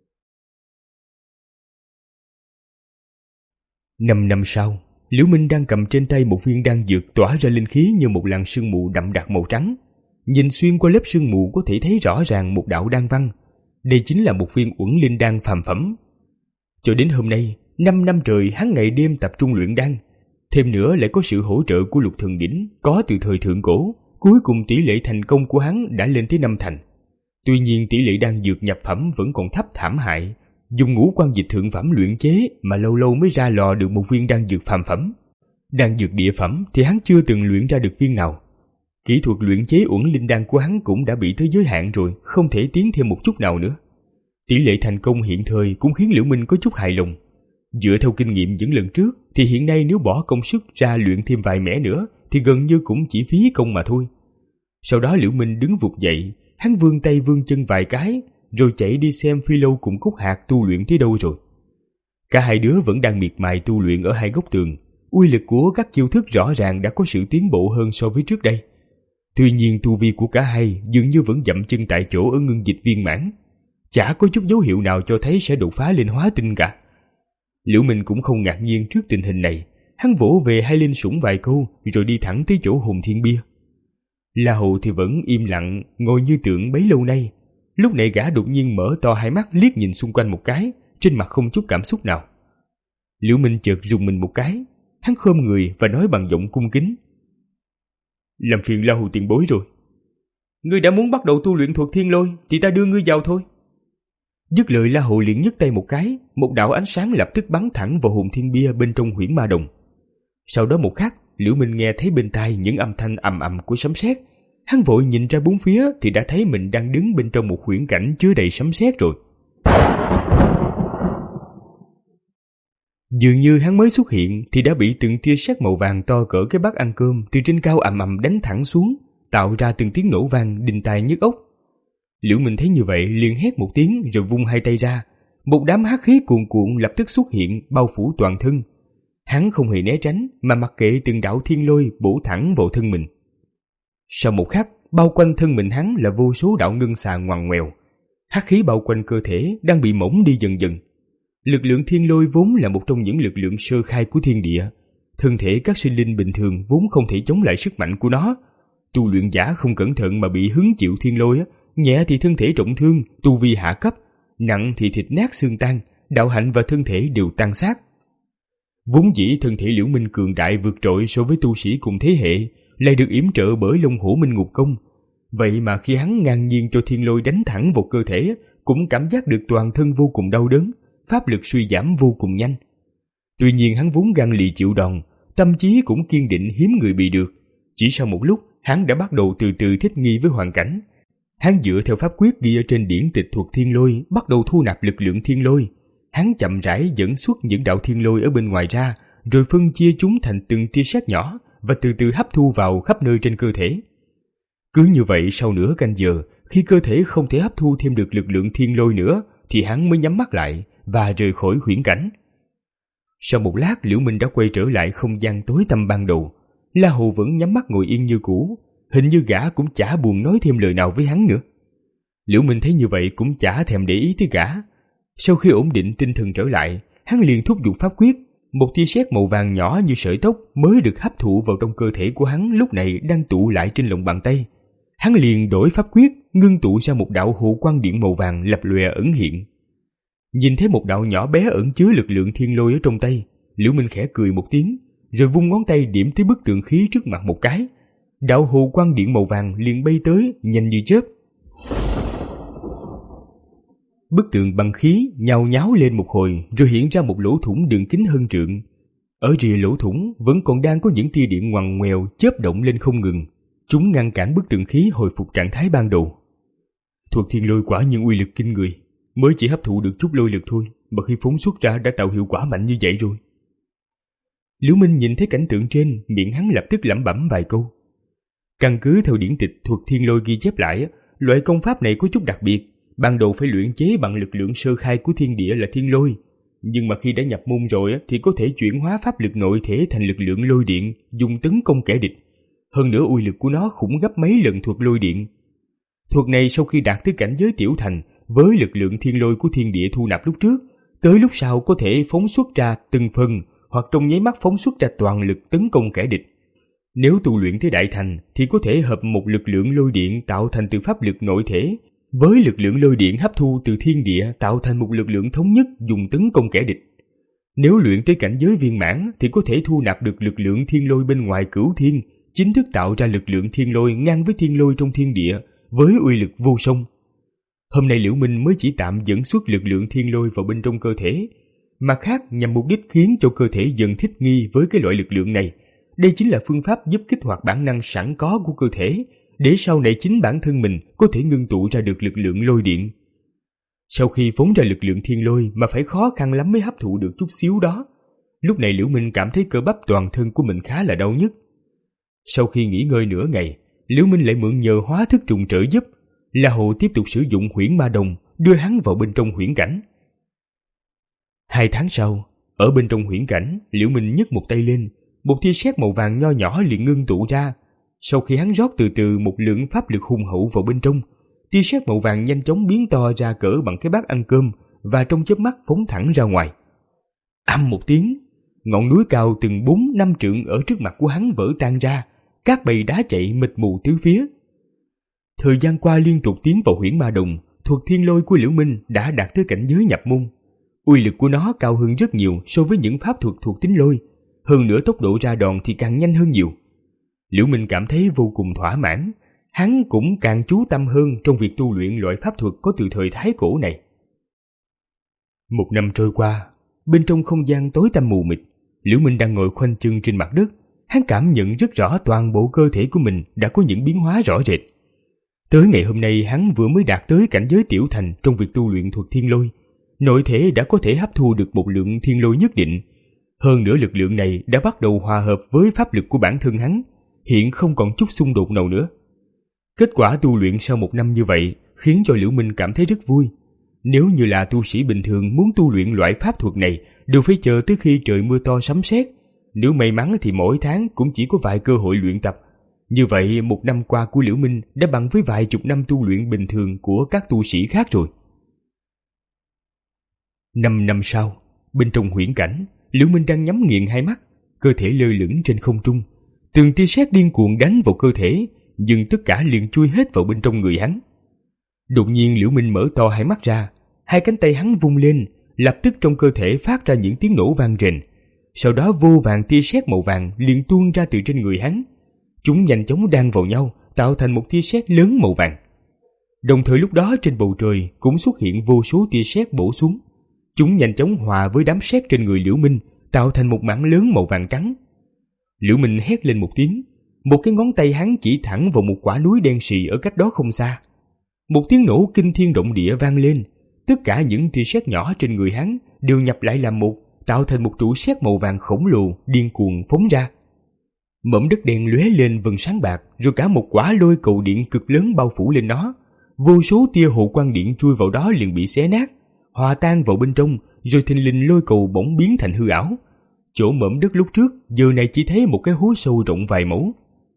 Năm năm sau, Liễu Minh đang cầm trên tay một viên đan dược tỏa ra linh khí như một làn sương mù đậm đặc màu trắng. Nhìn xuyên qua lớp sương mù có thể thấy rõ ràng một đạo đan văn. Đây chính là một viên uẩn linh đan phàm phẩm. Cho đến hôm nay, năm năm trời hắn ngày đêm tập trung luyện đan. Thêm nữa lại có sự hỗ trợ của Lục Thần Đỉnh có từ thời thượng cổ, cuối cùng tỷ lệ thành công của hắn đã lên tới năm thành. Tuy nhiên tỷ lệ đan dược nhập phẩm vẫn còn thấp thảm hại, dùng ngũ quan dịch thượng phẩm luyện chế mà lâu lâu mới ra lò được một viên đan dược phàm phẩm. Đan dược địa phẩm thì hắn chưa từng luyện ra được viên nào. Kỹ thuật luyện chế uẩn linh đan của hắn cũng đã bị tới giới hạn rồi, không thể tiến thêm một chút nào nữa. Tỷ lệ thành công hiện thời cũng khiến Liễu Minh có chút hài lòng. Dựa theo kinh nghiệm những lần trước thì hiện nay nếu bỏ công sức ra luyện thêm vài mẻ nữa thì gần như cũng chỉ phí công mà thôi. Sau đó Liễu Minh đứng vụt dậy, hắn vươn tay vươn chân vài cái, rồi chạy đi xem Phi Lâu cùng Cúc Hạc tu luyện tới đâu rồi. Cả hai đứa vẫn đang miệt mài tu luyện ở hai góc tường, uy lực của các chiêu thức rõ ràng đã có sự tiến bộ hơn so với trước đây. Tuy nhiên tu vi của cả hai dường như vẫn dậm chân tại chỗ ở ngưng dịch viên mãn, chả có chút dấu hiệu nào cho thấy sẽ đột phá lên hóa tinh cả. Liễu Minh cũng không ngạc nhiên trước tình hình này, hắn vỗ về hai linh sủng vài câu rồi đi thẳng tới chỗ Hùng Thiên Bia. La Hầu thì vẫn im lặng ngồi như tượng bấy lâu nay. Lúc này gã đột nhiên mở to hai mắt liếc nhìn xung quanh một cái, trên mặt không chút cảm xúc nào. Liễu Minh chợt rùng mình một cái, hắn khom người và nói bằng giọng cung kính: "Làm phiền La Hầu tiền bối rồi. Ngươi đã muốn bắt đầu tu luyện thuật thiên lôi thì ta đưa ngươi vào thôi." Dứt lời, La Hầu liền nhấc tay một cái, một đạo ánh sáng lập tức bắn thẳng vào Hùng Thiên Bia bên trong huyễn ma đồng. Sau đó một khắc, Liễu Minh nghe thấy bên tai những âm thanh ầm ầm của sấm sét. Hắn vội nhìn ra bốn phía thì đã thấy mình đang đứng bên trong một huyễn cảnh chứa đầy sấm sét rồi. Dường như hắn mới xuất hiện thì đã bị từng tia sét màu vàng to cỡ cái bát ăn cơm từ trên cao ầm ầm đánh thẳng xuống, tạo ra từng tiếng nổ vang đinh tai nhức óc. Liễu Minh thấy như vậy liền hét một tiếng rồi vung hai tay ra, một đám hắc khí cuồn cuộn lập tức xuất hiện bao phủ toàn thân. Hắn không hề né tránh mà mặc kệ từng đạo thiên lôi bổ thẳng vào thân mình. Sau một khắc, bao quanh thân mình hắn là vô số đạo ngân xà ngoằn ngoèo. Hắc khí bao quanh cơ thể đang bị mỏng đi dần dần. Lực lượng thiên lôi vốn là một trong những lực lượng sơ khai của thiên địa. Thân thể các sinh linh bình thường vốn không thể chống lại sức mạnh của nó. Tu luyện giả không cẩn thận mà bị hứng chịu thiên lôi, nhẹ thì thân thể trọng thương, tu vi hạ cấp, nặng thì thịt nát xương tan, đạo hạnh và thân thể đều tan xác. Vốn dĩ thân thể Liễu Minh cường đại vượt trội so với tu sĩ cùng thế hệ, lại được yểm trợ bởi Long Hổ Minh Ngục Công. Vậy mà khi hắn ngang nhiên cho thiên lôi đánh thẳng vào cơ thể, cũng cảm giác được toàn thân vô cùng đau đớn, pháp lực suy giảm vô cùng nhanh. Tuy nhiên hắn vốn gan lì chịu đòn, tâm trí cũng kiên định hiếm người bị được. Chỉ sau một lúc, hắn đã bắt đầu từ từ thích nghi với hoàn cảnh. Hắn dựa theo pháp quyết ghi ở trên điển tịch thuật thiên lôi, bắt đầu thu nạp lực lượng thiên lôi. Hắn chậm rãi dẫn xuất những đạo thiên lôi ở bên ngoài ra, rồi phân chia chúng thành từng tia sét nhỏ và từ từ hấp thu vào khắp nơi trên cơ thể. Cứ như vậy sau nửa canh giờ, khi cơ thể không thể hấp thu thêm được lực lượng thiên lôi nữa, thì hắn mới nhắm mắt lại và rời khỏi huyễn cảnh. Sau một lát, Liễu Minh đã quay trở lại không gian tối tăm ban đầu. La Hầu vẫn nhắm mắt ngồi yên như cũ, hình như gã cũng chả buồn nói thêm lời nào với hắn nữa. Liễu Minh thấy như vậy cũng chả thèm để ý tới gã. Sau khi ổn định tinh thần trở lại, hắn liền thúc giục pháp quyết. Một tia sét màu vàng nhỏ như sợi tóc mới được hấp thụ vào trong cơ thể của hắn lúc này đang tụ lại trên lòng bàn tay. Hắn liền đổi pháp quyết, ngưng tụ ra một đạo hộ quang điện màu vàng lập lòe ẩn hiện. Nhìn thấy một đạo nhỏ bé ẩn chứa lực lượng thiên lôi ở trong tay, Liễu Minh khẽ cười một tiếng, rồi vung ngón tay điểm tới bức tượng khí trước mặt một cái. Đạo hộ quang điện màu vàng liền bay tới, nhanh như chớp. Bức tượng băng khí nhào nháo lên một hồi, rồi hiện ra một lỗ thủng đường kính hơn trượng. Ở rìa lỗ thủng vẫn còn đang có những tia điện ngoằn ngoèo chớp động lên không ngừng. Chúng ngăn cản bức tượng khí hồi phục trạng thái ban đầu. Thuật thiên lôi quả nhiên uy lực kinh người, mới chỉ hấp thụ được chút lôi lực thôi, mà khi phóng xuất ra đã tạo hiệu quả mạnh như vậy rồi. Liễu Minh nhìn thấy cảnh tượng trên, miệng hắn lập tức lẩm bẩm vài câu. Căn cứ theo điển tịch thuật thiên lôi ghi chép lại, loại công pháp này có chút đặc biệt. Ban đầu phải luyện chế bằng lực lượng sơ khai của thiên địa là thiên lôi, nhưng mà khi đã nhập môn rồi thì có thể chuyển hóa pháp lực nội thể thành lực lượng lôi điện, dùng tấn công kẻ địch. Hơn nữa uy lực của nó khủng gấp mấy lần thuật lôi điện. Thuật này sau khi đạt tới cảnh giới tiểu thành, với lực lượng thiên lôi của thiên địa thu nạp lúc trước, tới lúc sau có thể phóng xuất ra từng phần hoặc trong nháy mắt phóng xuất ra toàn lực tấn công kẻ địch. Nếu tu luyện tới đại thành thì có thể hợp một lực lượng lôi điện tạo thành từ pháp lực nội thể, với lực lượng lôi điện hấp thu từ thiên địa tạo thành một lực lượng thống nhất dùng tấn công kẻ địch. Nếu luyện tới cảnh giới viên mãn thì có thể thu nạp được lực lượng thiên lôi bên ngoài cửu thiên, chính thức tạo ra lực lượng thiên lôi ngang với thiên lôi trong thiên địa với uy lực vô song. Hôm nay Liễu Minh mới chỉ tạm dẫn xuất lực lượng thiên lôi vào bên trong cơ thể, mặt khác nhằm mục đích khiến cho cơ thể dần thích nghi với cái loại lực lượng này. Đây chính là phương pháp giúp kích hoạt bản năng sẵn có của cơ thể, để sau này chính bản thân mình có thể ngưng tụ ra được lực lượng lôi điện. Sau khi phóng ra lực lượng thiên lôi mà phải khó khăn lắm mới hấp thụ được chút xíu đó, lúc này Liễu Minh cảm thấy cơ bắp toàn thân của mình khá là đau nhức. Sau khi nghỉ ngơi nửa ngày, Liễu Minh lại mượn nhờ hóa thức trùng trợ giúp, La Hồ tiếp tục sử dụng huyễn ma đồng đưa hắn vào bên trong huyễn cảnh. Hai tháng sau, ở bên trong huyễn cảnh, Liễu Minh nhấc một tay lên, một tia sét màu vàng nho nhỏ liền ngưng tụ ra. Sau khi hắn rót từ từ một lượng pháp lực hùng hậu vào bên trong, tia sét màu vàng nhanh chóng biến to ra cỡ bằng cái bát ăn cơm và trong chớp mắt phóng thẳng ra ngoài. Ầm một tiếng, ngọn núi cao từng bốn năm trượng ở trước mặt của hắn vỡ tan ra, các bầy đá chạy mịt mù tứ phía. Thời gian qua liên tục tiến vào huyễn ma đồng, thuật thiên lôi của Liễu Minh đã đạt tới cảnh giới nhập môn. Uy lực của nó cao hơn rất nhiều so với những pháp thuật thuộc tính lôi, hơn nữa tốc độ ra đòn thì càng nhanh hơn nhiều. Liễu Minh cảm thấy vô cùng thỏa mãn, hắn cũng càng chú tâm hơn trong việc tu luyện loại pháp thuật có từ thời Thái Cổ này. Một năm trôi qua, bên trong không gian tối tăm mù mịt, Liễu Minh đang ngồi khoanh chân trên mặt đất, hắn cảm nhận rất rõ toàn bộ cơ thể của mình đã có những biến hóa rõ rệt. Tới ngày hôm nay hắn vừa mới đạt tới cảnh giới tiểu thành trong việc tu luyện thuật thiên lôi, nội thể đã có thể hấp thu được một lượng thiên lôi nhất định. Hơn nữa lực lượng này đã bắt đầu hòa hợp với pháp lực của bản thân hắn, hiện không còn chút xung đột nào nữa. Kết quả tu luyện sau một năm như vậy khiến cho Liễu Minh cảm thấy rất vui. Nếu như là tu sĩ bình thường muốn tu luyện loại pháp thuật này đều phải chờ tới khi trời mưa to sấm sét. Nếu may mắn thì mỗi tháng cũng chỉ có vài cơ hội luyện tập. Như vậy một năm qua của Liễu Minh đã bằng với vài chục năm tu luyện bình thường của các tu sĩ khác rồi. Năm năm sau, bên trong huyễn cảnh, Liễu Minh đang nhắm nghiền hai mắt, cơ thể lơ lửng trên không trung. Từng tia sét điên cuồng đánh vào cơ thể, nhưng tất cả liền chui hết vào bên trong người hắn. Đột nhiên Liễu Minh mở to hai mắt ra, hai cánh tay hắn vung lên, lập tức trong cơ thể phát ra những tiếng nổ vang rền. Sau đó vô vàn tia sét màu vàng liền tuôn ra từ trên người hắn. Chúng nhanh chóng đan vào nhau, tạo thành một tia sét lớn màu vàng. Đồng thời lúc đó trên bầu trời cũng xuất hiện vô số tia sét bổ xuống. Chúng nhanh chóng hòa với đám sét trên người Liễu Minh, tạo thành một mảng lớn màu vàng trắng. Liễu Minh hét lên một tiếng, một cái ngón tay hắn chỉ thẳng vào một quả núi đen sì ở cách đó không xa. Một tiếng nổ kinh thiên động địa vang lên, tất cả những tia sét nhỏ trên người hắn đều nhập lại làm một, tạo thành một trụ sét màu vàng khổng lồ điên cuồng phóng ra. Mỏm đất đen lóe lên vầng sáng bạc, rồi cả một quả lôi cầu điện cực lớn bao phủ lên nó. Vô số tia hộ quang điện chui vào đó liền bị xé nát, hòa tan vào bên trong, rồi thình lình lôi cầu bỗng biến thành hư ảo. Chỗ mỏm đất lúc trước giờ này chỉ thấy một cái hố sâu rộng vài mẫu.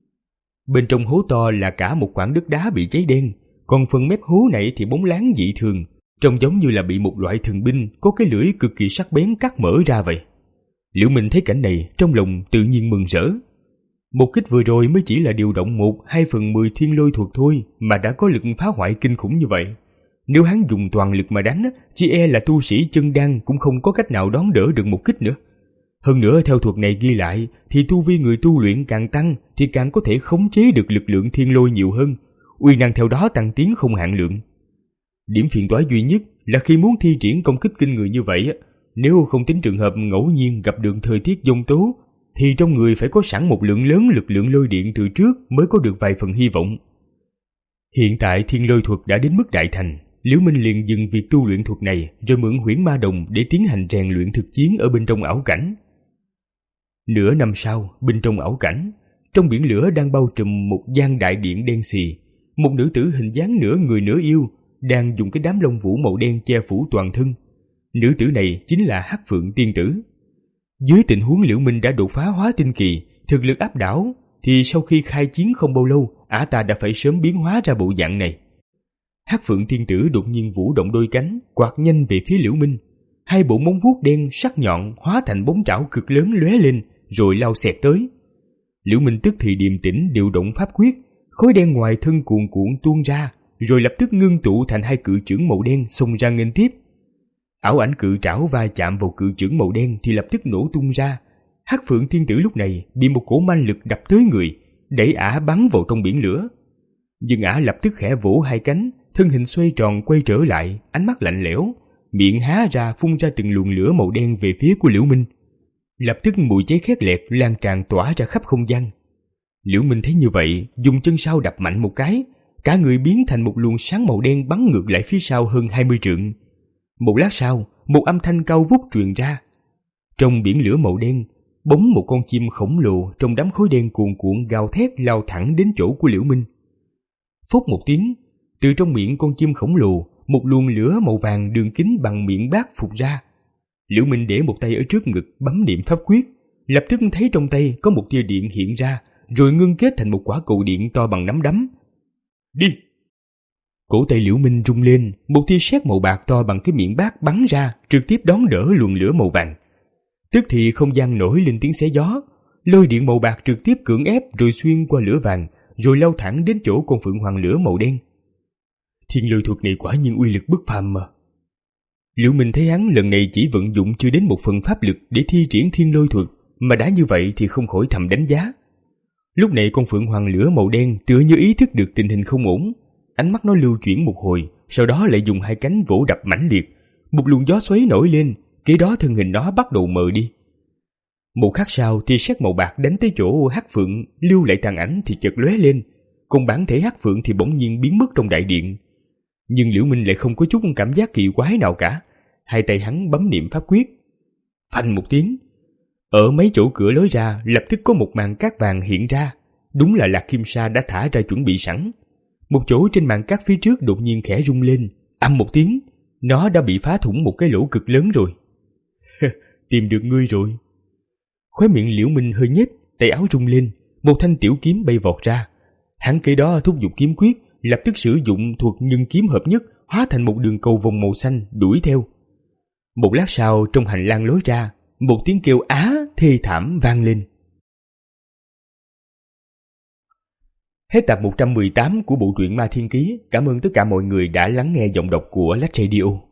Bên trong hố to là cả một khoảng đất đá bị cháy đen, còn phần mép hố này thì bóng láng dị thường, trông giống như là bị một loại thần binh có cái lưỡi cực kỳ sắc bén cắt mở ra vậy. Liễu Minh thấy cảnh này trong lòng tự nhiên mừng rỡ. Một kích vừa rồi mới chỉ là điều động một hai phần mười thiên lôi thuật thôi mà đã có lực phá hoại kinh khủng như vậy. Nếu hắn dùng toàn lực mà đánh, chỉ e là tu sĩ chân đan cũng không có cách nào đón đỡ được một kích nữa. Hơn nữa theo thuật này ghi lại thì tu vi người tu luyện càng tăng thì càng có thể khống chế được lực lượng thiên lôi nhiều hơn, uy năng theo đó tăng tiến không hạn lượng. Điểm phiền toái duy nhất là khi muốn thi triển công kích kinh người như vậy, nếu không tính trường hợp ngẫu nhiên gặp được thời tiết giông tố, thì trong người phải có sẵn một lượng lớn lực lượng lôi điện từ trước mới có được vài phần hy vọng. Hiện tại thiên lôi thuật đã đến mức đại thành, Liễu Minh liền dừng việc tu luyện thuật này rồi mượn huyễn ma đồng để tiến hành rèn luyện thực chiến ở bên trong ảo cảnh. Nửa năm sau, bên trong ảo cảnh, trong biển lửa đang bao trùm một gian đại điện đen xì, một nữ tử hình dáng nửa người nửa yêu đang dùng cái đám lông vũ màu đen che phủ toàn thân. Nữ tử này chính là Hắc Phượng tiên tử. Dưới tình huống Liễu Minh đã đột phá hóa tinh kỳ, thực lực áp đảo, thì sau khi khai chiến không bao lâu, ả ta đã phải sớm biến hóa ra bộ dạng này. Hắc Phượng tiên tử đột nhiên vũ động đôi cánh, quạt nhanh về phía Liễu Minh. Hai bộ móng vuốt đen sắc nhọn hóa thành bóng trảo cực lớn lóe lên, rồi lao xẹt tới. Liễu Minh tức thì điềm tĩnh điều động pháp quyết, khối đen ngoài thân cuồn cuộn tuôn ra, rồi lập tức ngưng tụ thành hai cự chưởng màu đen xông ra nghênh tiếp. Ảo ảnh cự trảo va chạm vào cự chưởng màu đen thì lập tức nổ tung ra. Hắc Phượng Thiên Tử lúc này bị một cỗ manh lực đập tới người, đẩy ả bắn vào trong biển lửa. Nhưng ả lập tức khẽ vỗ hai cánh, thân hình xoay tròn quay trở lại, ánh mắt lạnh lẽo, miệng há ra phun ra từng luồng lửa màu đen về phía của Liễu Minh. Lập tức mùi cháy khét lẹt lan tràn tỏa ra khắp không gian. Liễu Minh thấy như vậy, dùng chân sau đập mạnh một cái, cả người biến thành một luồng sáng màu đen bắn ngược lại phía sau hơn hai mươi trượng. Một lát sau, một âm thanh cao vút truyền ra. Trong biển lửa màu đen, bỗng một con chim khổng lồ trong đám khói đen cuồn cuộn gào thét lao thẳng đến chỗ của Liễu Minh. Phốc một tiếng, từ trong miệng con chim khổng lồ, một luồng lửa màu vàng đường kính bằng miệng bát phụt ra. Liễu Minh để một tay ở trước ngực bấm niệm pháp quyết, lập tức thấy trong tay có một tia điện hiện ra, rồi ngưng kết thành một quả cầu điện to bằng nắm đấm. Đi! Cổ tay Liễu Minh rung lên, một tia sét màu bạc to bằng cái miệng bát bắn ra, trực tiếp đón đỡ luồng lửa màu vàng. Tức thì không gian nổi lên tiếng xé gió, lôi điện màu bạc trực tiếp cưỡng ép rồi xuyên qua lửa vàng, rồi lao thẳng đến chỗ con phượng hoàng lửa màu đen. Thiên lôi thuật này quả nhiên uy lực bất phàm mà. Liễu Minh thấy hắn lần này chỉ vận dụng chưa đến một phần pháp lực để thi triển thiên lôi thuật, mà đã như vậy thì không khỏi thầm đánh giá. Lúc này con phượng hoàng lửa màu đen tựa như ý thức được tình hình không ổn, ánh mắt nó lưu chuyển một hồi, sau đó lại dùng hai cánh vỗ đập mãnh liệt, một luồng gió xoáy nổi lên, kế đó thân hình nó bắt đầu mờ đi. Một khắc sau, tia sét màu bạc đánh tới chỗ Hắc Phượng, lưu lại tàn ảnh thì chợt lóe lên, còn bản thể Hắc Phượng thì bỗng nhiên biến mất trong đại điện. Nhưng Liễu Minh lại không có chút cảm giác kỳ quái nào cả, hai tay hắn bấm niệm pháp quyết. Phanh một tiếng, ở mấy chỗ cửa lối ra lập tức có một màn cát vàng hiện ra, đúng là Lạc Kim Sa đã thả ra chuẩn bị sẵn. Một chỗ trên màn cát phía trước đột nhiên khẽ rung lên, ầm một tiếng, nó đã bị phá thủng một cái lỗ cực lớn rồi. Tìm được ngươi rồi. Khóe miệng Liễu Minh hơi nhếch, tay áo rung lên, một thanh tiểu kiếm bay vọt ra. Hắn kế đó thúc giục kiếm quyết, lập tức sử dụng thuật nhân kiếm hợp nhất, hóa thành một đường cầu vòng màu xanh đuổi theo. Một lát sau, trong hành lang lối ra, một tiếng kêu á thê thảm vang lên. Hết tập một trăm mười tám của bộ truyện Ma Thiên Ký. Cảm ơn tất cả mọi người đã lắng nghe giọng đọc của Lách Radio.